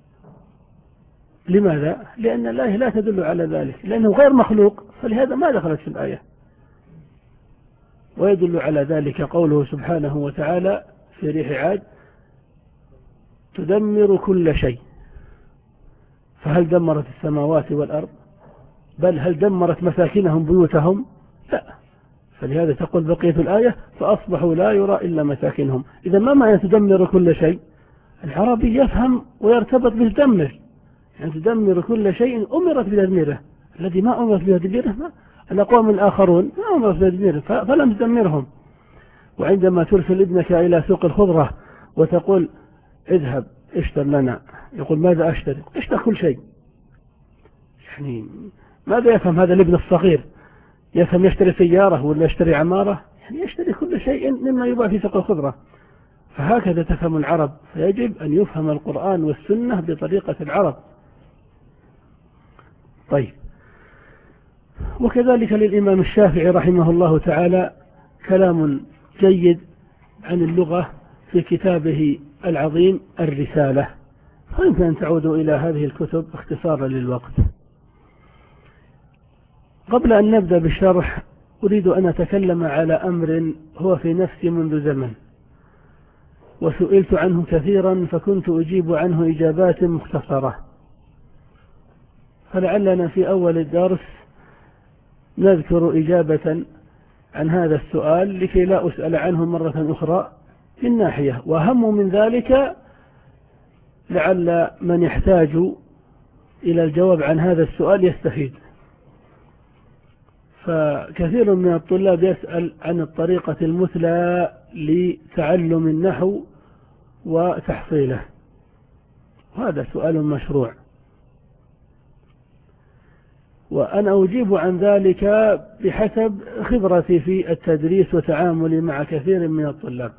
لماذا؟ لأن الآية لا تدل على ذلك، لأنه غير مخلوق، فلهذا ما دخلت في الآية. ويدل على ذلك قوله سبحانه وتعالى في ريح عاد تدمر كل شيء. فهل دمرت السماوات والأرض؟ بل هل دمرت مساكنهم بيوتهم؟ لا. فلهذا تقول بقية الآية فأصبحوا لا يرى إلا مساكنهم. إذا ما معنى تدمر كل شيء؟ العربي يفهم ويرتبط بالدمر، يعني تدمر كل شيء أمرت بتدميره. الذي ما أمرت بتدميره الأقوام الآخرون ما أمرت بتدميره فلم تدمرهم. وعندما ترسل ابنك إلى سوق الخضرة وتقول اذهب اشتر لنا، يقول ماذا أشتري؟ اشتر كل شيء. يعني ماذا يفهم هذا الابن الصغير؟ يفهم يشتري سيارة ولا يشتري عمارة؟ يعني يشتري كل شيء مما يباع في سوق الخضرة. فهكذا تفهم العرب، فيجب أن يفهم القرآن والسنة بطريقة العرب. طيب، وكذلك للإمام الشافعي رحمه الله تعالى كلام جيد عن اللغة في كتابه العظيم الرسالة، فيمكن أن تعودوا إلى هذه الكتب اختصارا للوقت. قبل أن نبدأ بالشرح أريد أن أتكلم على أمر هو في نفسي منذ زمن، وسئلت عنه كثيرا فكنت أجيب عنه إجابات مختصرة، فلعلنا في أول الدرس نذكر إجابة عن هذا السؤال لكي لا أسأل عنه مرة أخرى من ناحية، وأهم من ذلك لعل من يحتاج إلى الجواب عن هذا السؤال يستفيد. فكثير من الطلاب يسأل عن الطريقة المثلى لتعلم النحو وتحصيله، وهذا سؤال مشروع، وأنا أجيب عن ذلك بحسب خبرتي في التدريس وتعاملي مع كثير من الطلاب.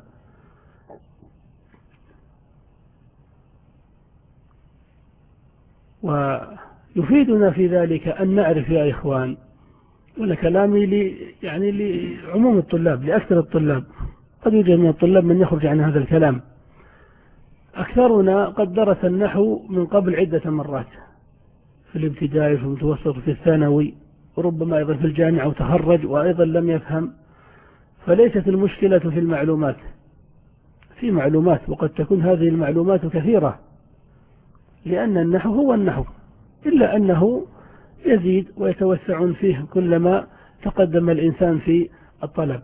ويفيدنا في ذلك أن نعرف يا إخوان، ولا كلامي لي يعني لعموم الطلاب، لأكثر الطلاب، قد يوجد من الطلاب من يخرج عن هذا الكلام. أكثرنا قد درس النحو من قبل عدة مرات في الابتدائي في المتوسط في الثانوي، وربما أيضا في الجامعة وتخرج وأيضا لم يفهم. فليست المشكلة في المعلومات، في معلومات وقد تكون هذه المعلومات كثيرة، لأن النحو هو النحو، إلا أنه يزيد ويتوسع فيه كلما تقدم الإنسان في الطلب.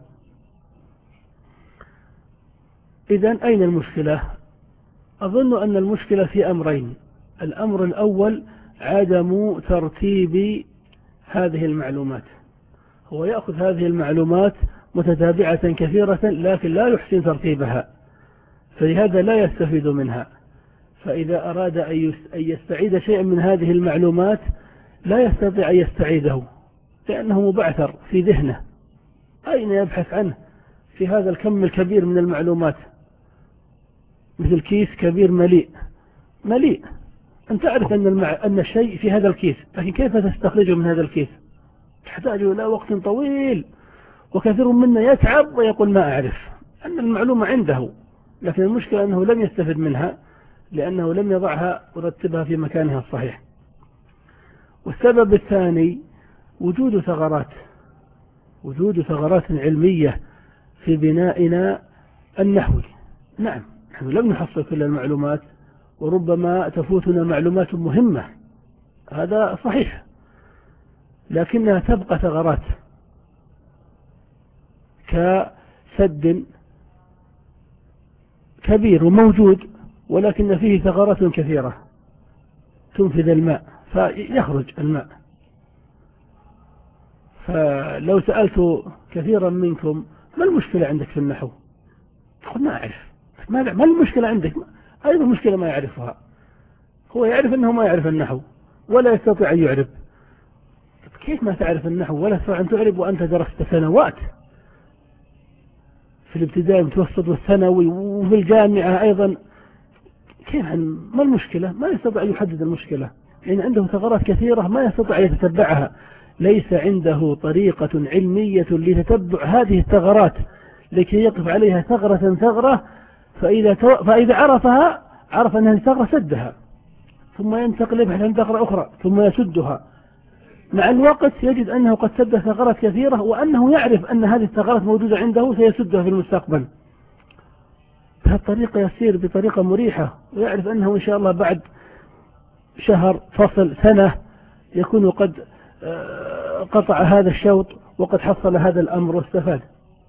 إذن أين المشكلة؟ أظن أن المشكلة في أمرين. الأمر الأول عدم ترتيب هذه المعلومات. هو يأخذ هذه المعلومات متتابعة كثيرة لكن لا يحسن ترتيبها، فلهذا لا يستفيد منها. فإذا أراد أن يستعيد شيئا من هذه المعلومات لا يستطيع أن يستعيده، لأنه مبعثر في ذهنه. أين يبحث عنه في هذا الكم الكبير من المعلومات؟ مثل كيس كبير مليء مليء، أنت تعرف أن, المع... أن الشيء في هذا الكيس، لكن كيف تستخرجه من هذا الكيس؟ تحتاج إلى وقت طويل، وكثير منا يتعب ويقول ما أعرف أن المعلومة عنده، لكن المشكلة أنه لم يستفد منها لأنه لم يضعها ورتبها في مكانها الصحيح. والسبب الثاني وجود ثغرات وجود ثغرات علمية في بنائنا النحوي. نعم، نحن لم نحصل كل المعلومات، وربما تفوتنا معلومات مهمة، هذا صحيح، لكنها تبقى ثغرات كسد كبير وموجود، ولكن فيه ثغرات كثيرة تنفذ الماء فيخرج الماء. فلو سألت كثيرا منكم ما المشكلة عندك في النحو؟ تقول ما أعرف. ما المشكلة عندك؟ أيضا مشكلة ما يعرفها. هو يعرف أنه ما يعرف النحو ولا يستطيع أن يعرب. كيف ما تعرف النحو ولا تستطيع أن تعرب وأنت درست سنوات في الابتدائي والمتوسط والثانوي وفي الجامعة أيضا؟ كيف؟ ما المشكلة؟ ما يستطيع أن يحدد المشكلة، لأن عنده ثغرات كثيرة ما يستطيع أن يتتبعها. ليس عنده طريقة علمية لتتبع هذه الثغرات لكي يقف عليها ثغرة ثغرة، فإذا, تو... فإذا عرفها عرف أن هذه الثغرة سدها، ثم ينتقل يبحث عن ثغرة أخرى ثم يسدها. مع الوقت يجد أنه قد سد ثغرات كثيرة، وأنه يعرف أن هذه الثغرات موجودة عنده سيسدها في المستقبل. بهالطريقة يسير بطريقة مريحة، ويعرف أنه إن شاء الله بعد شهر فصل سنة يكون قد قطع هذا الشوط وقد حصل هذا الأمر واستفاد.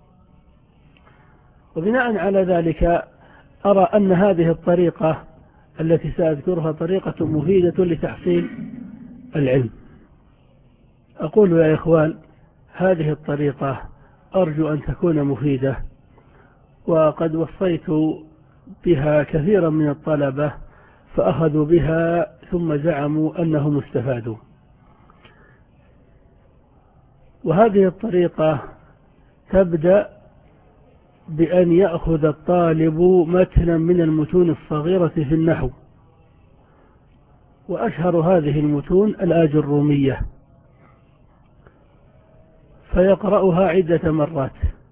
وبناء على ذلك أرى أن هذه الطريقة التي سأذكرها طريقة مفيدة لتحصيل العلم. أقول يا إخوان هذه الطريقة أرجو أن تكون مفيدة، وقد وصيت بها كثيرا من الطلبة فأخذوا بها ثم زعموا أنهم استفادوا. وهذه الطريقة تبدأ بأن يأخذ الطالب متنا من المتون الصغيرة في النحو، وأشهر هذه المتون الآجرومية، فيقرأها عدة مرات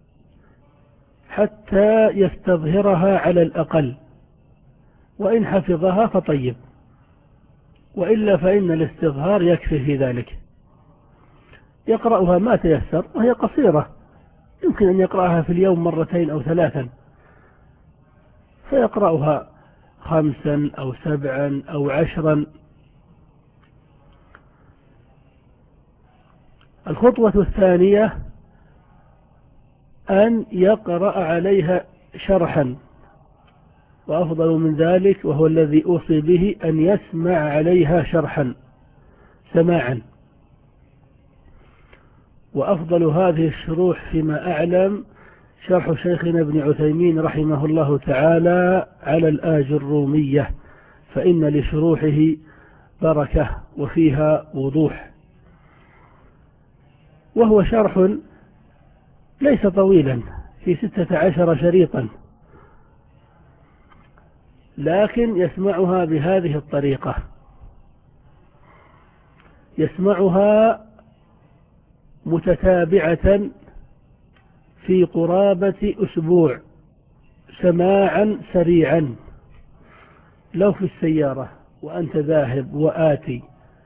حتى يستظهرها على الأقل، وإن حفظها فطيب، وإلا فإن الاستظهار يكفي في ذلك. يقرأها ما تيسر، وهي قصيرة يمكن أن يقرأها في اليوم مرتين أو ثلاثا، فيقرأها خمسا أو سبعا أو عشرا. الخطوة الثانية أن يقرأ عليها شرحا، وأفضل من ذلك وهو الذي أوصي به أن يسمع عليها شرحا سماعا. وأفضل هذه الشروح فيما أعلم شرح شيخنا ابن عثيمين رحمه الله تعالى على الآجرومية، فإن لشروحه بركة وفيها وضوح، وهو شرح ليس طويلا في ستة عشر شريطا، لكن يسمعها بهذه الطريقة، يسمعها متتابعة في قرابة أسبوع سماعا سريعا، لو في السيارة وأنت ذاهب وآتي،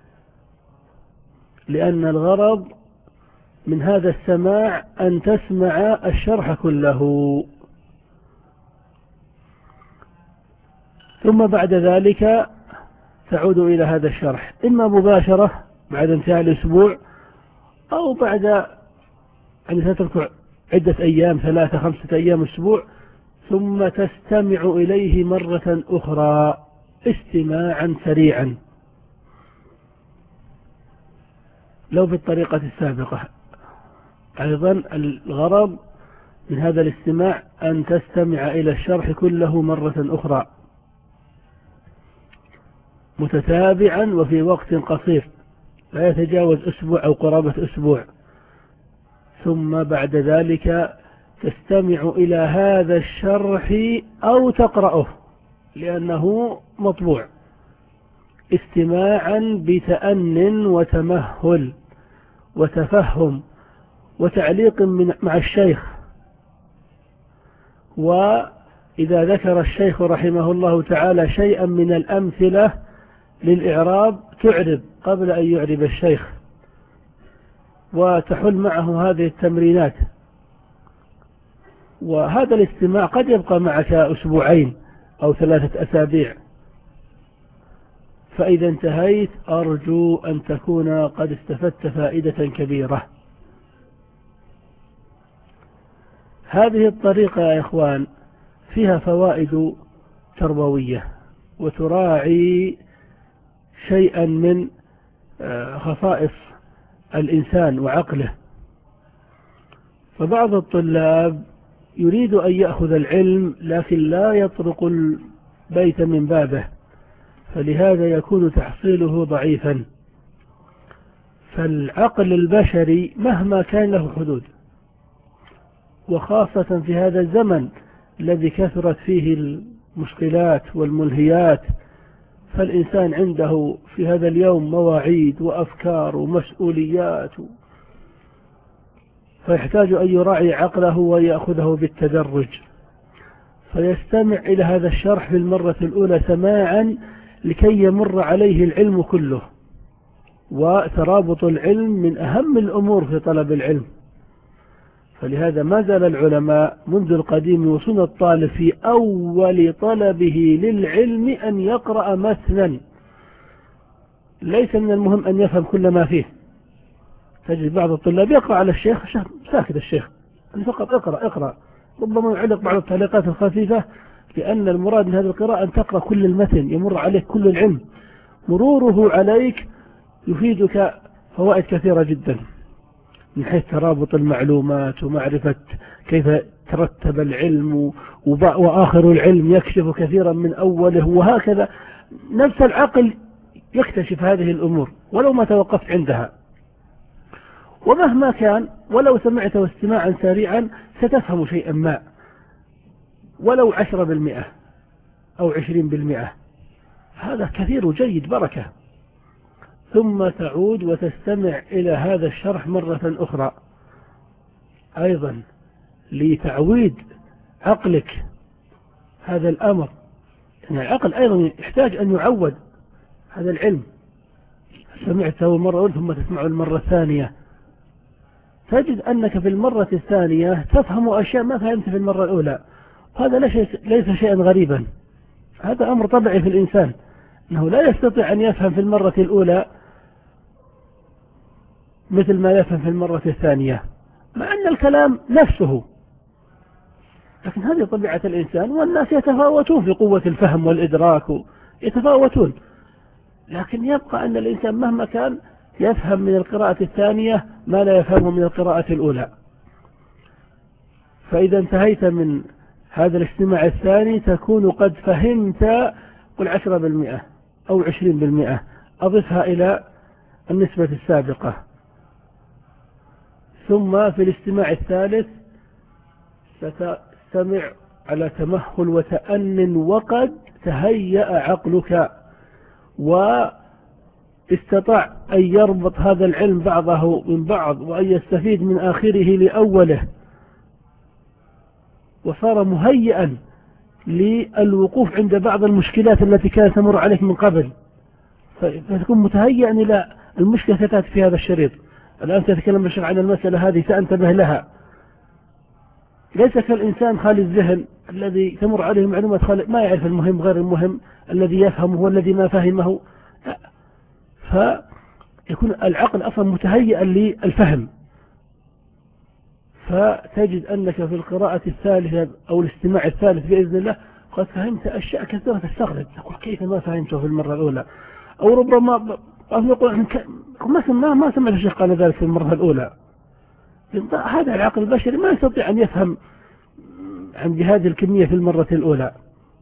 لأن الغرض من هذا السماع أن تسمع الشرح كله. ثم بعد ذلك تعود إلى هذا الشرح إما مباشرة بعد انتهاء الأسبوع، أو بعد أن تترك عدة أيام، ثلاثة خمسة أيام أسبوع، ثم تستمع إليه مرة أخرى استماعا سريعا. لو بالطريقة السابقة. أيضا الغرض من هذا الاستماع أن تستمع إلى الشرح كله مرة أخرى متتابعا وفي وقت قصير لا يتجاوز أسبوع أو قرابة أسبوع، ثم بعد ذلك تستمع إلى هذا الشرح أو تقرأه لأنه مطبوع استماعا بتأن وتمهل وتفهم وتعليق من مع الشيخ. وإذا ذكر الشيخ رحمه الله تعالى شيئا من الأمثلة للإعراب تعرب قبل أن يعرب الشيخ، وتحل معه هذه التمرينات. وهذا الاستماع قد يبقى معك أسبوعين أو ثلاثة أسابيع، فإذا انتهيت أرجو أن تكون قد استفدت فائدة كبيرة. هذه الطريقة يا إخوان فيها فوائد تربوية وتراعي شيئا من خصائص الإنسان وعقله. فبعض الطلاب يريد أن يأخذ العلم لكن لا يطرق البيت من بابه، فلهذا يكون تحصيله ضعيفا. فالعقل البشري مهما كان له حدود، وخاصة في هذا الزمن الذي كثرت فيه المشكلات والملهيات، فالإنسان عنده في هذا اليوم مواعيد وأفكار ومسؤوليات، فيحتاج أن يراعي عقله ويأخذه بالتدرج، فيستمع إلى هذا الشرح في المرة الأولى سماعا لكي يمر عليه العلم كله. وترابط العلم من أهم الأمور في طلب العلم، فلهذا ما زال العلماء منذ القديم يوصون الطالب في أول طلبه للعلم أن يقرأ متنا. ليس من المهم أن يفهم كل ما فيه. تجد بعض الطلاب يقرأ على الشيخ ساكت الشيخ فقط اقرأ اقرأ، ربما يعلق بعض التعليقات الخفيفة، لأن المراد من هذه القراءة أن تقرأ كل المتن، يمر عليك كل العلم. مروره عليك يفيدك فوائد كثيرة جدا من حيث ترابط المعلومات ومعرفة كيف ترتب العلم، وآخر العلم يكشف كثيرا من أوله، وهكذا. نفس العقل يكتشف هذه الأمور ولو ما توقفت عندها. ومهما كان ولو سمعت واستماعا سريعا ستفهم شيئا ما، ولو عشرة بالمئة أو عشرين بالمئة، هذا كثير وجيد بركة. ثم تعود وتستمع إلى هذا الشرح مرة أخرى أيضا لتعويد عقلك هذا الأمر. يعني العقل أيضا يحتاج أن يعود هذا العلم. سمعته مرة أولى ثم تسمعه المرة الثانية، تجد أنك في المرة الثانية تفهم أشياء ما فهمت في المرة الأولى. هذا ليس شيئا غريبا، هذا أمر طبيعي في الإنسان، أنه لا يستطيع أن يفهم في المرة الأولى مثل ما يفهم في المرة الثانية، مع أن الكلام نفسه، لكن هذه طبيعة الإنسان. والناس يتفاوتون في قوة الفهم والإدراك، يتفاوتون، لكن يبقى أن الإنسان مهما كان يفهم من القراءة الثانية ما لا يفهمه من القراءة الأولى. فإذا انتهيت من هذا الاستماع الثاني تكون قد فهمت قل عشرة بالمئة أو عشرين بالمئة، أضفها إلى النسبة السابقة. ثم في الاستماع الثالث ستستمع على تمهل وتأن، وقد تهيأ عقلك واستطاع أن يربط هذا العلم بعضه من بعض، وأن يستفيد من آخره لأوله، وصار مهيئا للوقوف عند بعض المشكلات التي كانت تمر عليك من قبل، فتكون متهيئا إلى المشكلة ستأتي في هذا الشريط. الآن تتكلم الشيخ عن المسألة هذه سأنتبه لها. ليس كالإنسان خالي الذهن الذي تمر عليه معلومات خالي ما يعرف المهم غير المهم، الذي يفهمه والذي ما فهمه. فيكون العقل أصلا متهيئا للفهم، فتجد أنك في القراءة الثالثة أو الاستماع الثالث بإذن الله قد فهمت أشياء كثيرة تستغرب، تقول كيف ما فهمته في المرة الأولى. أو ربما يقول ما ما سمعت الشيخ قال ذلك في المرة الأولى. هذا العقل البشري ما يستطيع أن يفهم عن بهذه الكمية في المرة الأولى.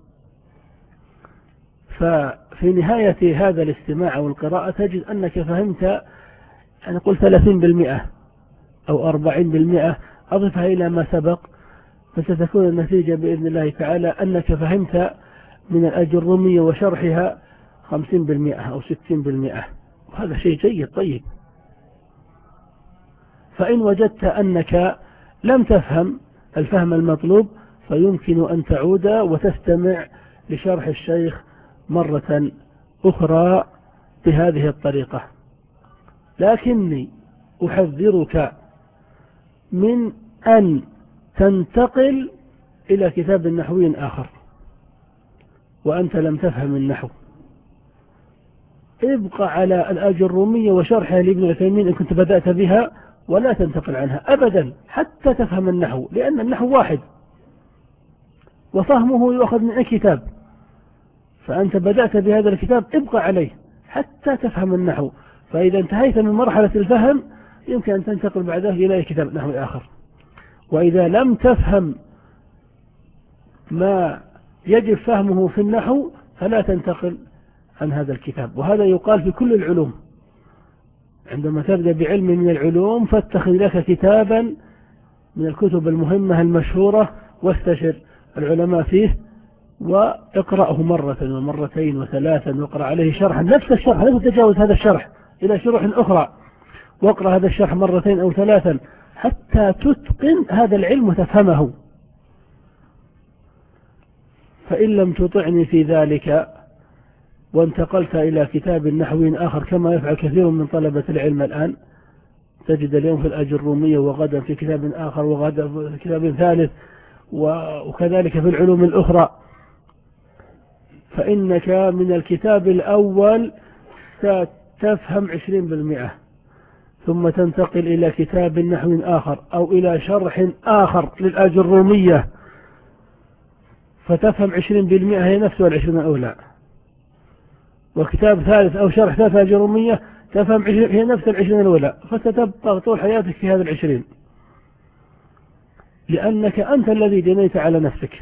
ففي نهاية هذا الاستماع والقراءة تجد أنك فهمت، أنا قلت ثلاثين بالمئة أو أربعين بالمئة، أضفها إلى ما سبق فستكون النتيجة بإذن الله تعالى أنك فهمت من الأجرومية وشرحها خمسين بالمئة أو ستين بالمئة، وهذا شيء جيد طيب. فإن وجدت أنك لم تفهم الفهم المطلوب فيمكن أن تعود وتستمع لشرح الشيخ مرة أخرى بهذه الطريقة. لكني أحذرك من أن تنتقل إلى كتاب نحوي آخر وأنت لم تفهم النحو. ابقى على الأجرومية وشرحها لابن عثيمين إن كنت بدأت بها، ولا تنتقل عنها أبدا حتى تفهم النحو، لأن النحو واحد وفهمه يؤخذ من أي كتاب. فأنت بدأت بهذا الكتاب ابقى عليه حتى تفهم النحو، فإذا انتهيت من مرحلة الفهم يمكن أن تنتقل بعدها إلى أي كتاب نحوي آخر. وإذا لم تفهم ما يجب فهمه في النحو فلا تنتقل عن هذا الكتاب. وهذا يقال في كل العلوم. عندما تبدأ بعلم من العلوم فاتخذ لك كتابا من الكتب المهمة المشهورة واستشر العلماء فيه واقرأه مرة ومرتين وثلاثا، واقرأ عليه شرحا نفس الشرح، لا تتجاوز هذا الشرح إلى شروح أخرى، واقرأ هذا الشرح مرتين أو ثلاثا حتى تتقن هذا العلم وتفهمه. فإن لم تطعني في ذلك وانتقلت إلى كتاب نحوي آخر كما يفعل كثير من طلبة العلم الآن، تجد اليوم في الأجرومية وغدا في كتاب آخر وغدا في كتاب ثالث وكذلك في العلوم الأخرى، فإنك من الكتاب الأول ستفهم عشرين بالمئة، ثم تنتقل إلى كتاب نحو آخر أو إلى شرح آخر للأجرومية فتفهم عشرين بالمئة هي نفسها العشرين الأولى، وكتاب ثالث أو شرح ثالث أجرومية تفهم هي نفس العشرين الأولى، فستبقى طول حياتك في هذا العشرين، لأنك أنت الذي جنيت على نفسك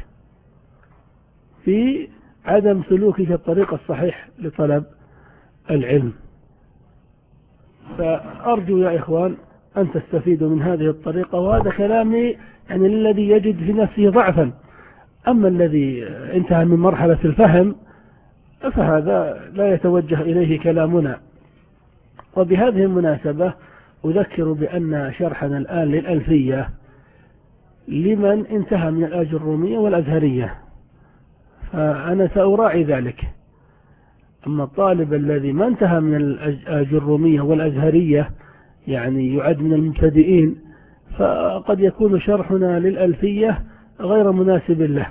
في عدم سلوكك الطريق الصحيح لطلب العلم. فأرجو يا إخوان أن تستفيدوا من هذه الطريقة، وهذا كلامي يعني للذي يجد في نفسه ضعفا. أما الذي انتهى من مرحلة الفهم فهذا لا يتوجه إليه كلامنا. وبهذه المناسبة أذكر بأن شرحنا الآن للألفية لمن انتهى من الأجرومية والأزهرية، فأنا سأراعي ذلك. أما الطالب الذي ما انتهى من الأجرومية والأزهرية يعني يعد من المبتدئين، فقد يكون شرحنا للألفية غير مناسب له،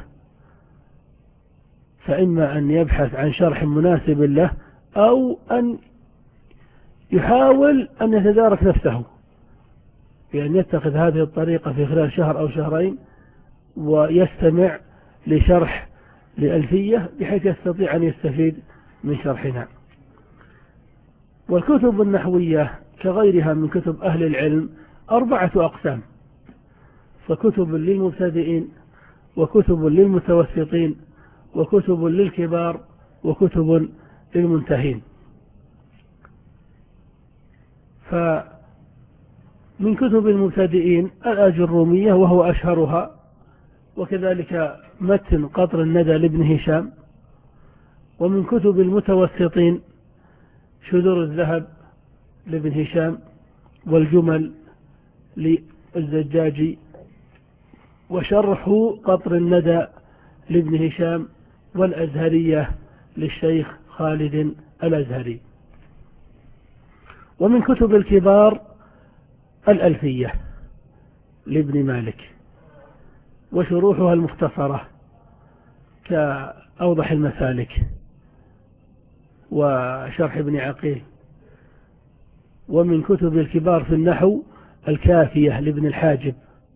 فإما أن يبحث عن شرح مناسب له أو أن يحاول أن يتدارك نفسه بأن يتخذ هذه الطريقة في خلال شهر أو شهرين ويستمع لشرح لألفية بحيث يستطيع أن يستفيد من شرحنا. والكتب النحوية كغيرها من كتب أهل العلم أربعة أقسام، فكتب للمبتدئين وكتب للمتوسطين وكتب للكبار وكتب للمنتهين. فمن كتب المبتدئين الأجرومية وهو أشهرها، وكذلك متن قطر الندى لابن هشام. ومن كتب المتوسطين شذور الذهب لابن هشام، والجمل للزجاجي، وشرح قطر الندى لابن هشام، والأزهرية للشيخ خالد الأزهري. ومن كتب الكبار الألفية لابن مالك وشروحها المختصرة كأوضح المسالك وشرح ابن عقيل. ومن كتب الكبار في النحو الكافية لابن الحاجب،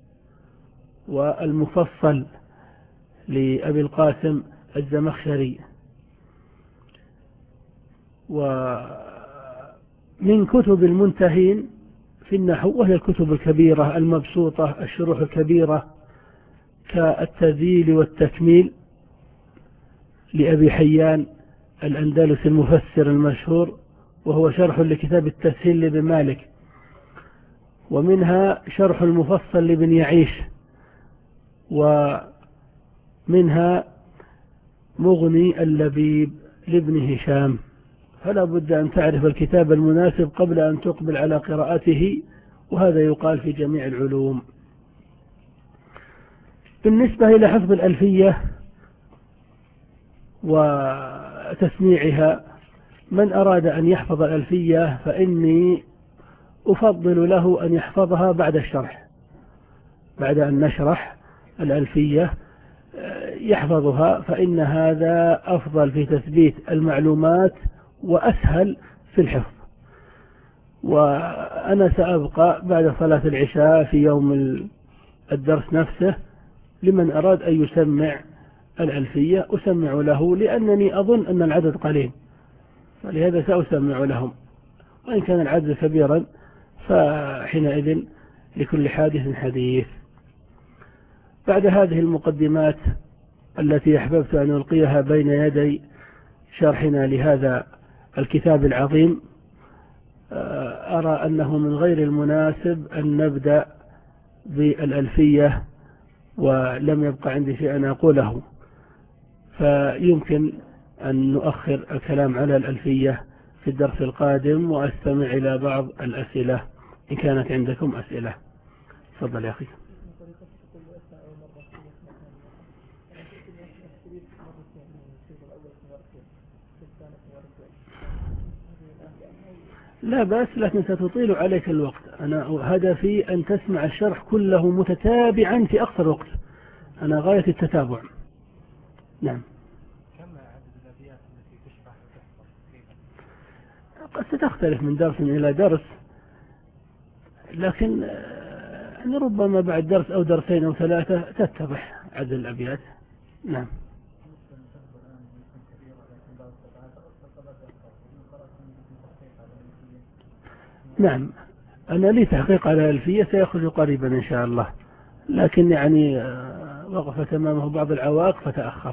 والمفصل لأبي القاسم الزمخشري، من كتب المنتهين في النحو، وهي الكتب الكبيرة المبسوطة، الشروح الكبيرة كالتذييل والتكميل لأبي حيان الأندلس المفسر المشهور، وهو شرح لكتاب التسهيل لابن مالك. ومنها شرح المفصل لابن يعيش، ومنها مغني اللبيب لابن هشام. فلا بد أن تعرف الكتاب المناسب قبل أن تقبل على قراءته، وهذا يقال في جميع العلوم. بالنسبة إلى حفظ الألفية وتسميعها، من أراد أن يحفظ الألفية فإني أفضل له أن يحفظها بعد الشرح، بعد أن نشرح الألفية يحفظها، فإن هذا أفضل في تثبيت المعلومات وأسهل في الحفظ. وأنا سأبقى بعد صلاة العشاء في يوم الدرس نفسه لمن أراد أن يسمع الألفية أسمع له، لأنني أظن أن العدد قليل، فلهذا سأسمع لهم. وإن كان العدد كبيرا فحينئذ لكل حادث حديث. بعد هذه المقدمات التي أحببت أن ألقيها بين يدي شرحنا لهذا الكتاب العظيم، أرى أنه من غير المناسب أن نبدأ بالألفية ولم يبقى عندي شيء أن أقوله، فيمكن أن نؤخر الكلام على الألفية في الدرس القادم، وأستمع إلى بعض الأسئلة إن كانت عندكم أسئلة. تفضل يا أخي. لا بأس، لكن ستطيل عليك الوقت. أنا هدفي أن تسمع الشرح كله متتابعا في أقصر وقت، أنا غاية التتابع. نعم. كم عدد الأبيات التي تشرح وتحفظ تقريبا؟ قد ستختلف من درس إلى درس، لكن يعني ربما بعد درس أو درسين أو ثلاثة تتضح عدد الأبيات. نعم. نعم، أنا لي تحقيق على الألفية سيخرج قريبا إن شاء الله، لكن يعني وقفت أمامه بعض العوائق فتأخر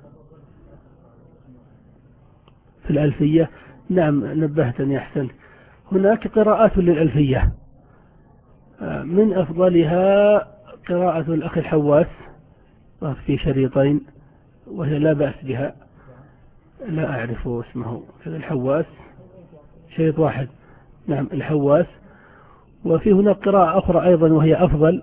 في الألفية. نعم نبهتني، أحسنت. هناك قراءات للألفية، من أفضلها قراءة الأخ الحواس في شريطين، وهي لا بأس بها، لا أعرف اسمه الحواس، شريط واحد. نعم الحواس. وفي هناك قراءة أخرى أيضا وهي أفضل،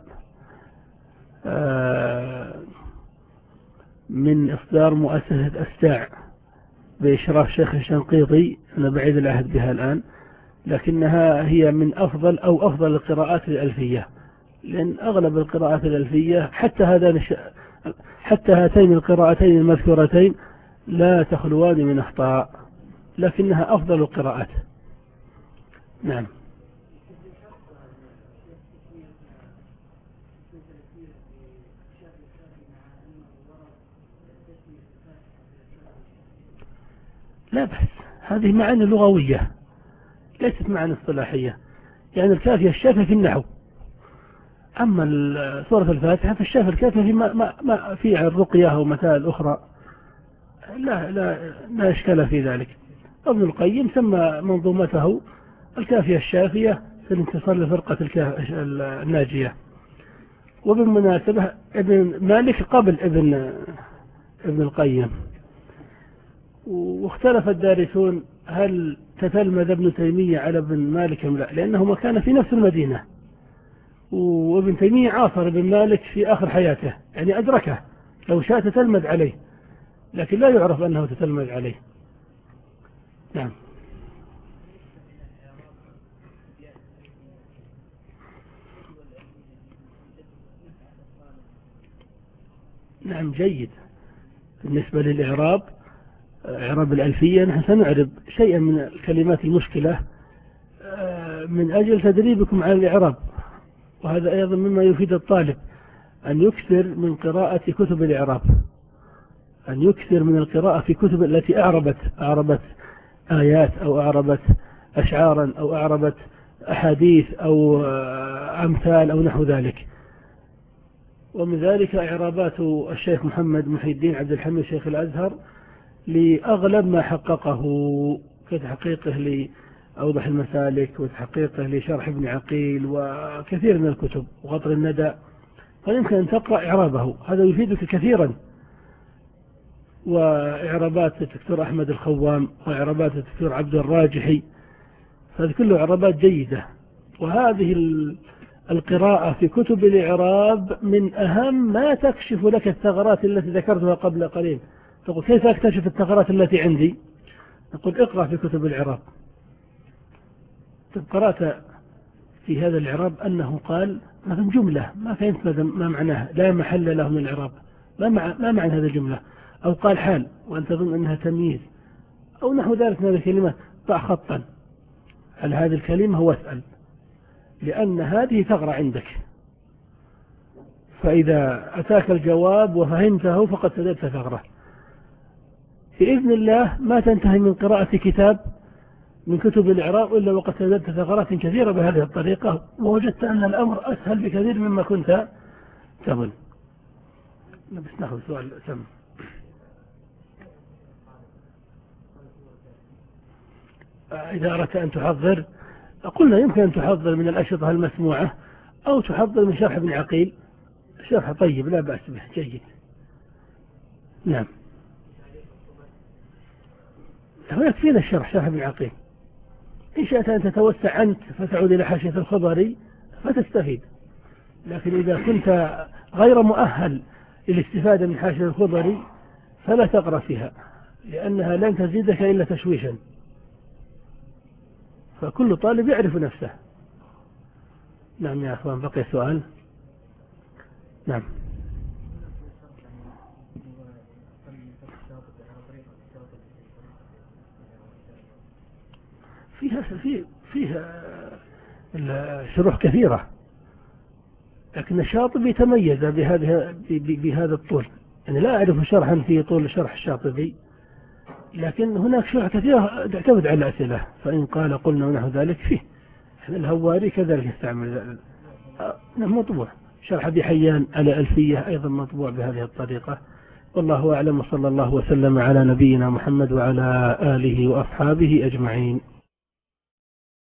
من إصدار مؤسسة أستاع بإشراف شيخ الشنقيطي، أنا بعيد العهد بها الآن، لكنها هي من أفضل أو أفضل القراءات الألفية، لأن أغلب القراءات الألفية حتى هذان حتى هاتين القراءتين المذكورتين لا تخلوان من أخطاء، لكنها أفضل القراءات. نعم. لا بأس، هذه معاني لغوية ليست معاني اصطلاحية، يعني الكافية الشافية في النحو، أما سورة الفاتحة فالشافية الكافية في ما ما ما في الرقية ومسائل أخرى، لا لا لا إشكال في ذلك. ابن القيم سمى منظومته الكافية الشافية في الانتصار لفرقة الناجية. وبالمناسبة ابن مالك قبل ابن ابن القيم، واختلف الدارسون هل تتلمذ ابن تيمية على ابن مالك أم لا، لأنهما كان في نفس المدينة، وابن تيمية عاصر ابن مالك في آخر حياته، يعني أدركه، لو شاء تتلمذ عليه، لكن لا يعرف أنه تتلمذ عليه. نعم. نعم جيد. بالنسبة للإعراب، إعراب الألفية، نحن سنعرب شيئا من الكلمات المشكلة من أجل تدريبكم على الإعراب، وهذا أيضا مما يفيد الطالب أن يكثر من قراءة كتب الإعراب، أن يكثر من القراءة في كتب التي أعربت أعربت آيات أو أعربت أشعارا أو أعربت أحاديث أو أمثال أو نحو ذلك. ومن ذلك إعرابات الشيخ محمد محي الدين عبد الحميد شيخ الأزهر لأغلب ما حققه، كتحقيقه لأوضح المسالك وتحقيقه لشرح ابن عقيل وكثير من الكتب وقطر الندى، فيمكن أن تقرأ إعرابه، هذا يفيدك كثيرا. وإعرابات الدكتور أحمد الخوام وإعرابات الدكتور عبد الراجحي، هذه كلها إعرابات جيدة. وهذه القراءة في كتب الإعراب من أهم ما تكشف لك الثغرات التي ذكرتها قبل قليل. تقول كيف أكتشف الثغرات التي عندي؟ نقول اقرأ في كتب الإعراب. قرأت في هذا الإعراب أنه قال مثلا جملة ما فهمت ما معناها، لا محل له من الإعراب، ما مع ما معنى هذه الجملة؟ أو قال حال وأنت تظن أنها تمييز أو نحو ذلك من هذه الكلمات، ضع خطا على هذه الكلمة واسأل، لأن هذه ثغرة عندك، فإذا أتاك الجواب وفهمته فقد سددت ثغرة. بإذن الله ما تنتهي من قراءة كتاب من كتب الإعراب إلا وقد سددت ثغرات كثيرة بهذه الطريقة، ووجدت أن الأمر أسهل بكثير مما كنت تظن. بس نأخذ سؤال سم. إذا أردت أن تحضر، قلنا يمكن أن تحضر من الأشرطة المسموعة أو تحضر من شرح ابن عقيل، شرح طيب لا بأس به جيد. نعم يكفينا الشرح شرح ابن عقيل. إن شاءت أن تتوسع أنت فتعود إلى حاشية الخضري فتستفيد، لكن إذا كنت غير مؤهل للاستفادة من حاشية الخضري فلا تقرأ فيها، لأنها لن تزيدك إلا تشويشا، فكل طالب يعرف نفسه. نعم يا أخوان بقي سؤال. نعم فيها في فيها شروح كثيرة، لكن الشاطبي تميز بهذا بهذا الطول، يعني لا أعرف شرحا في طول شرح الشاطبي، لكن هناك شروح كثيرة تعتمد على الأسئلة، فإن قال قلنا ونحو ذلك فيه. الهواري كذلك يستعمل مطبوع، شرح أبي حيان على ألفية أيضا مطبوع بهذه الطريقة. والله أعلم، وصلى الله وسلم على نبينا محمد وعلى آله وأصحابه أجمعين.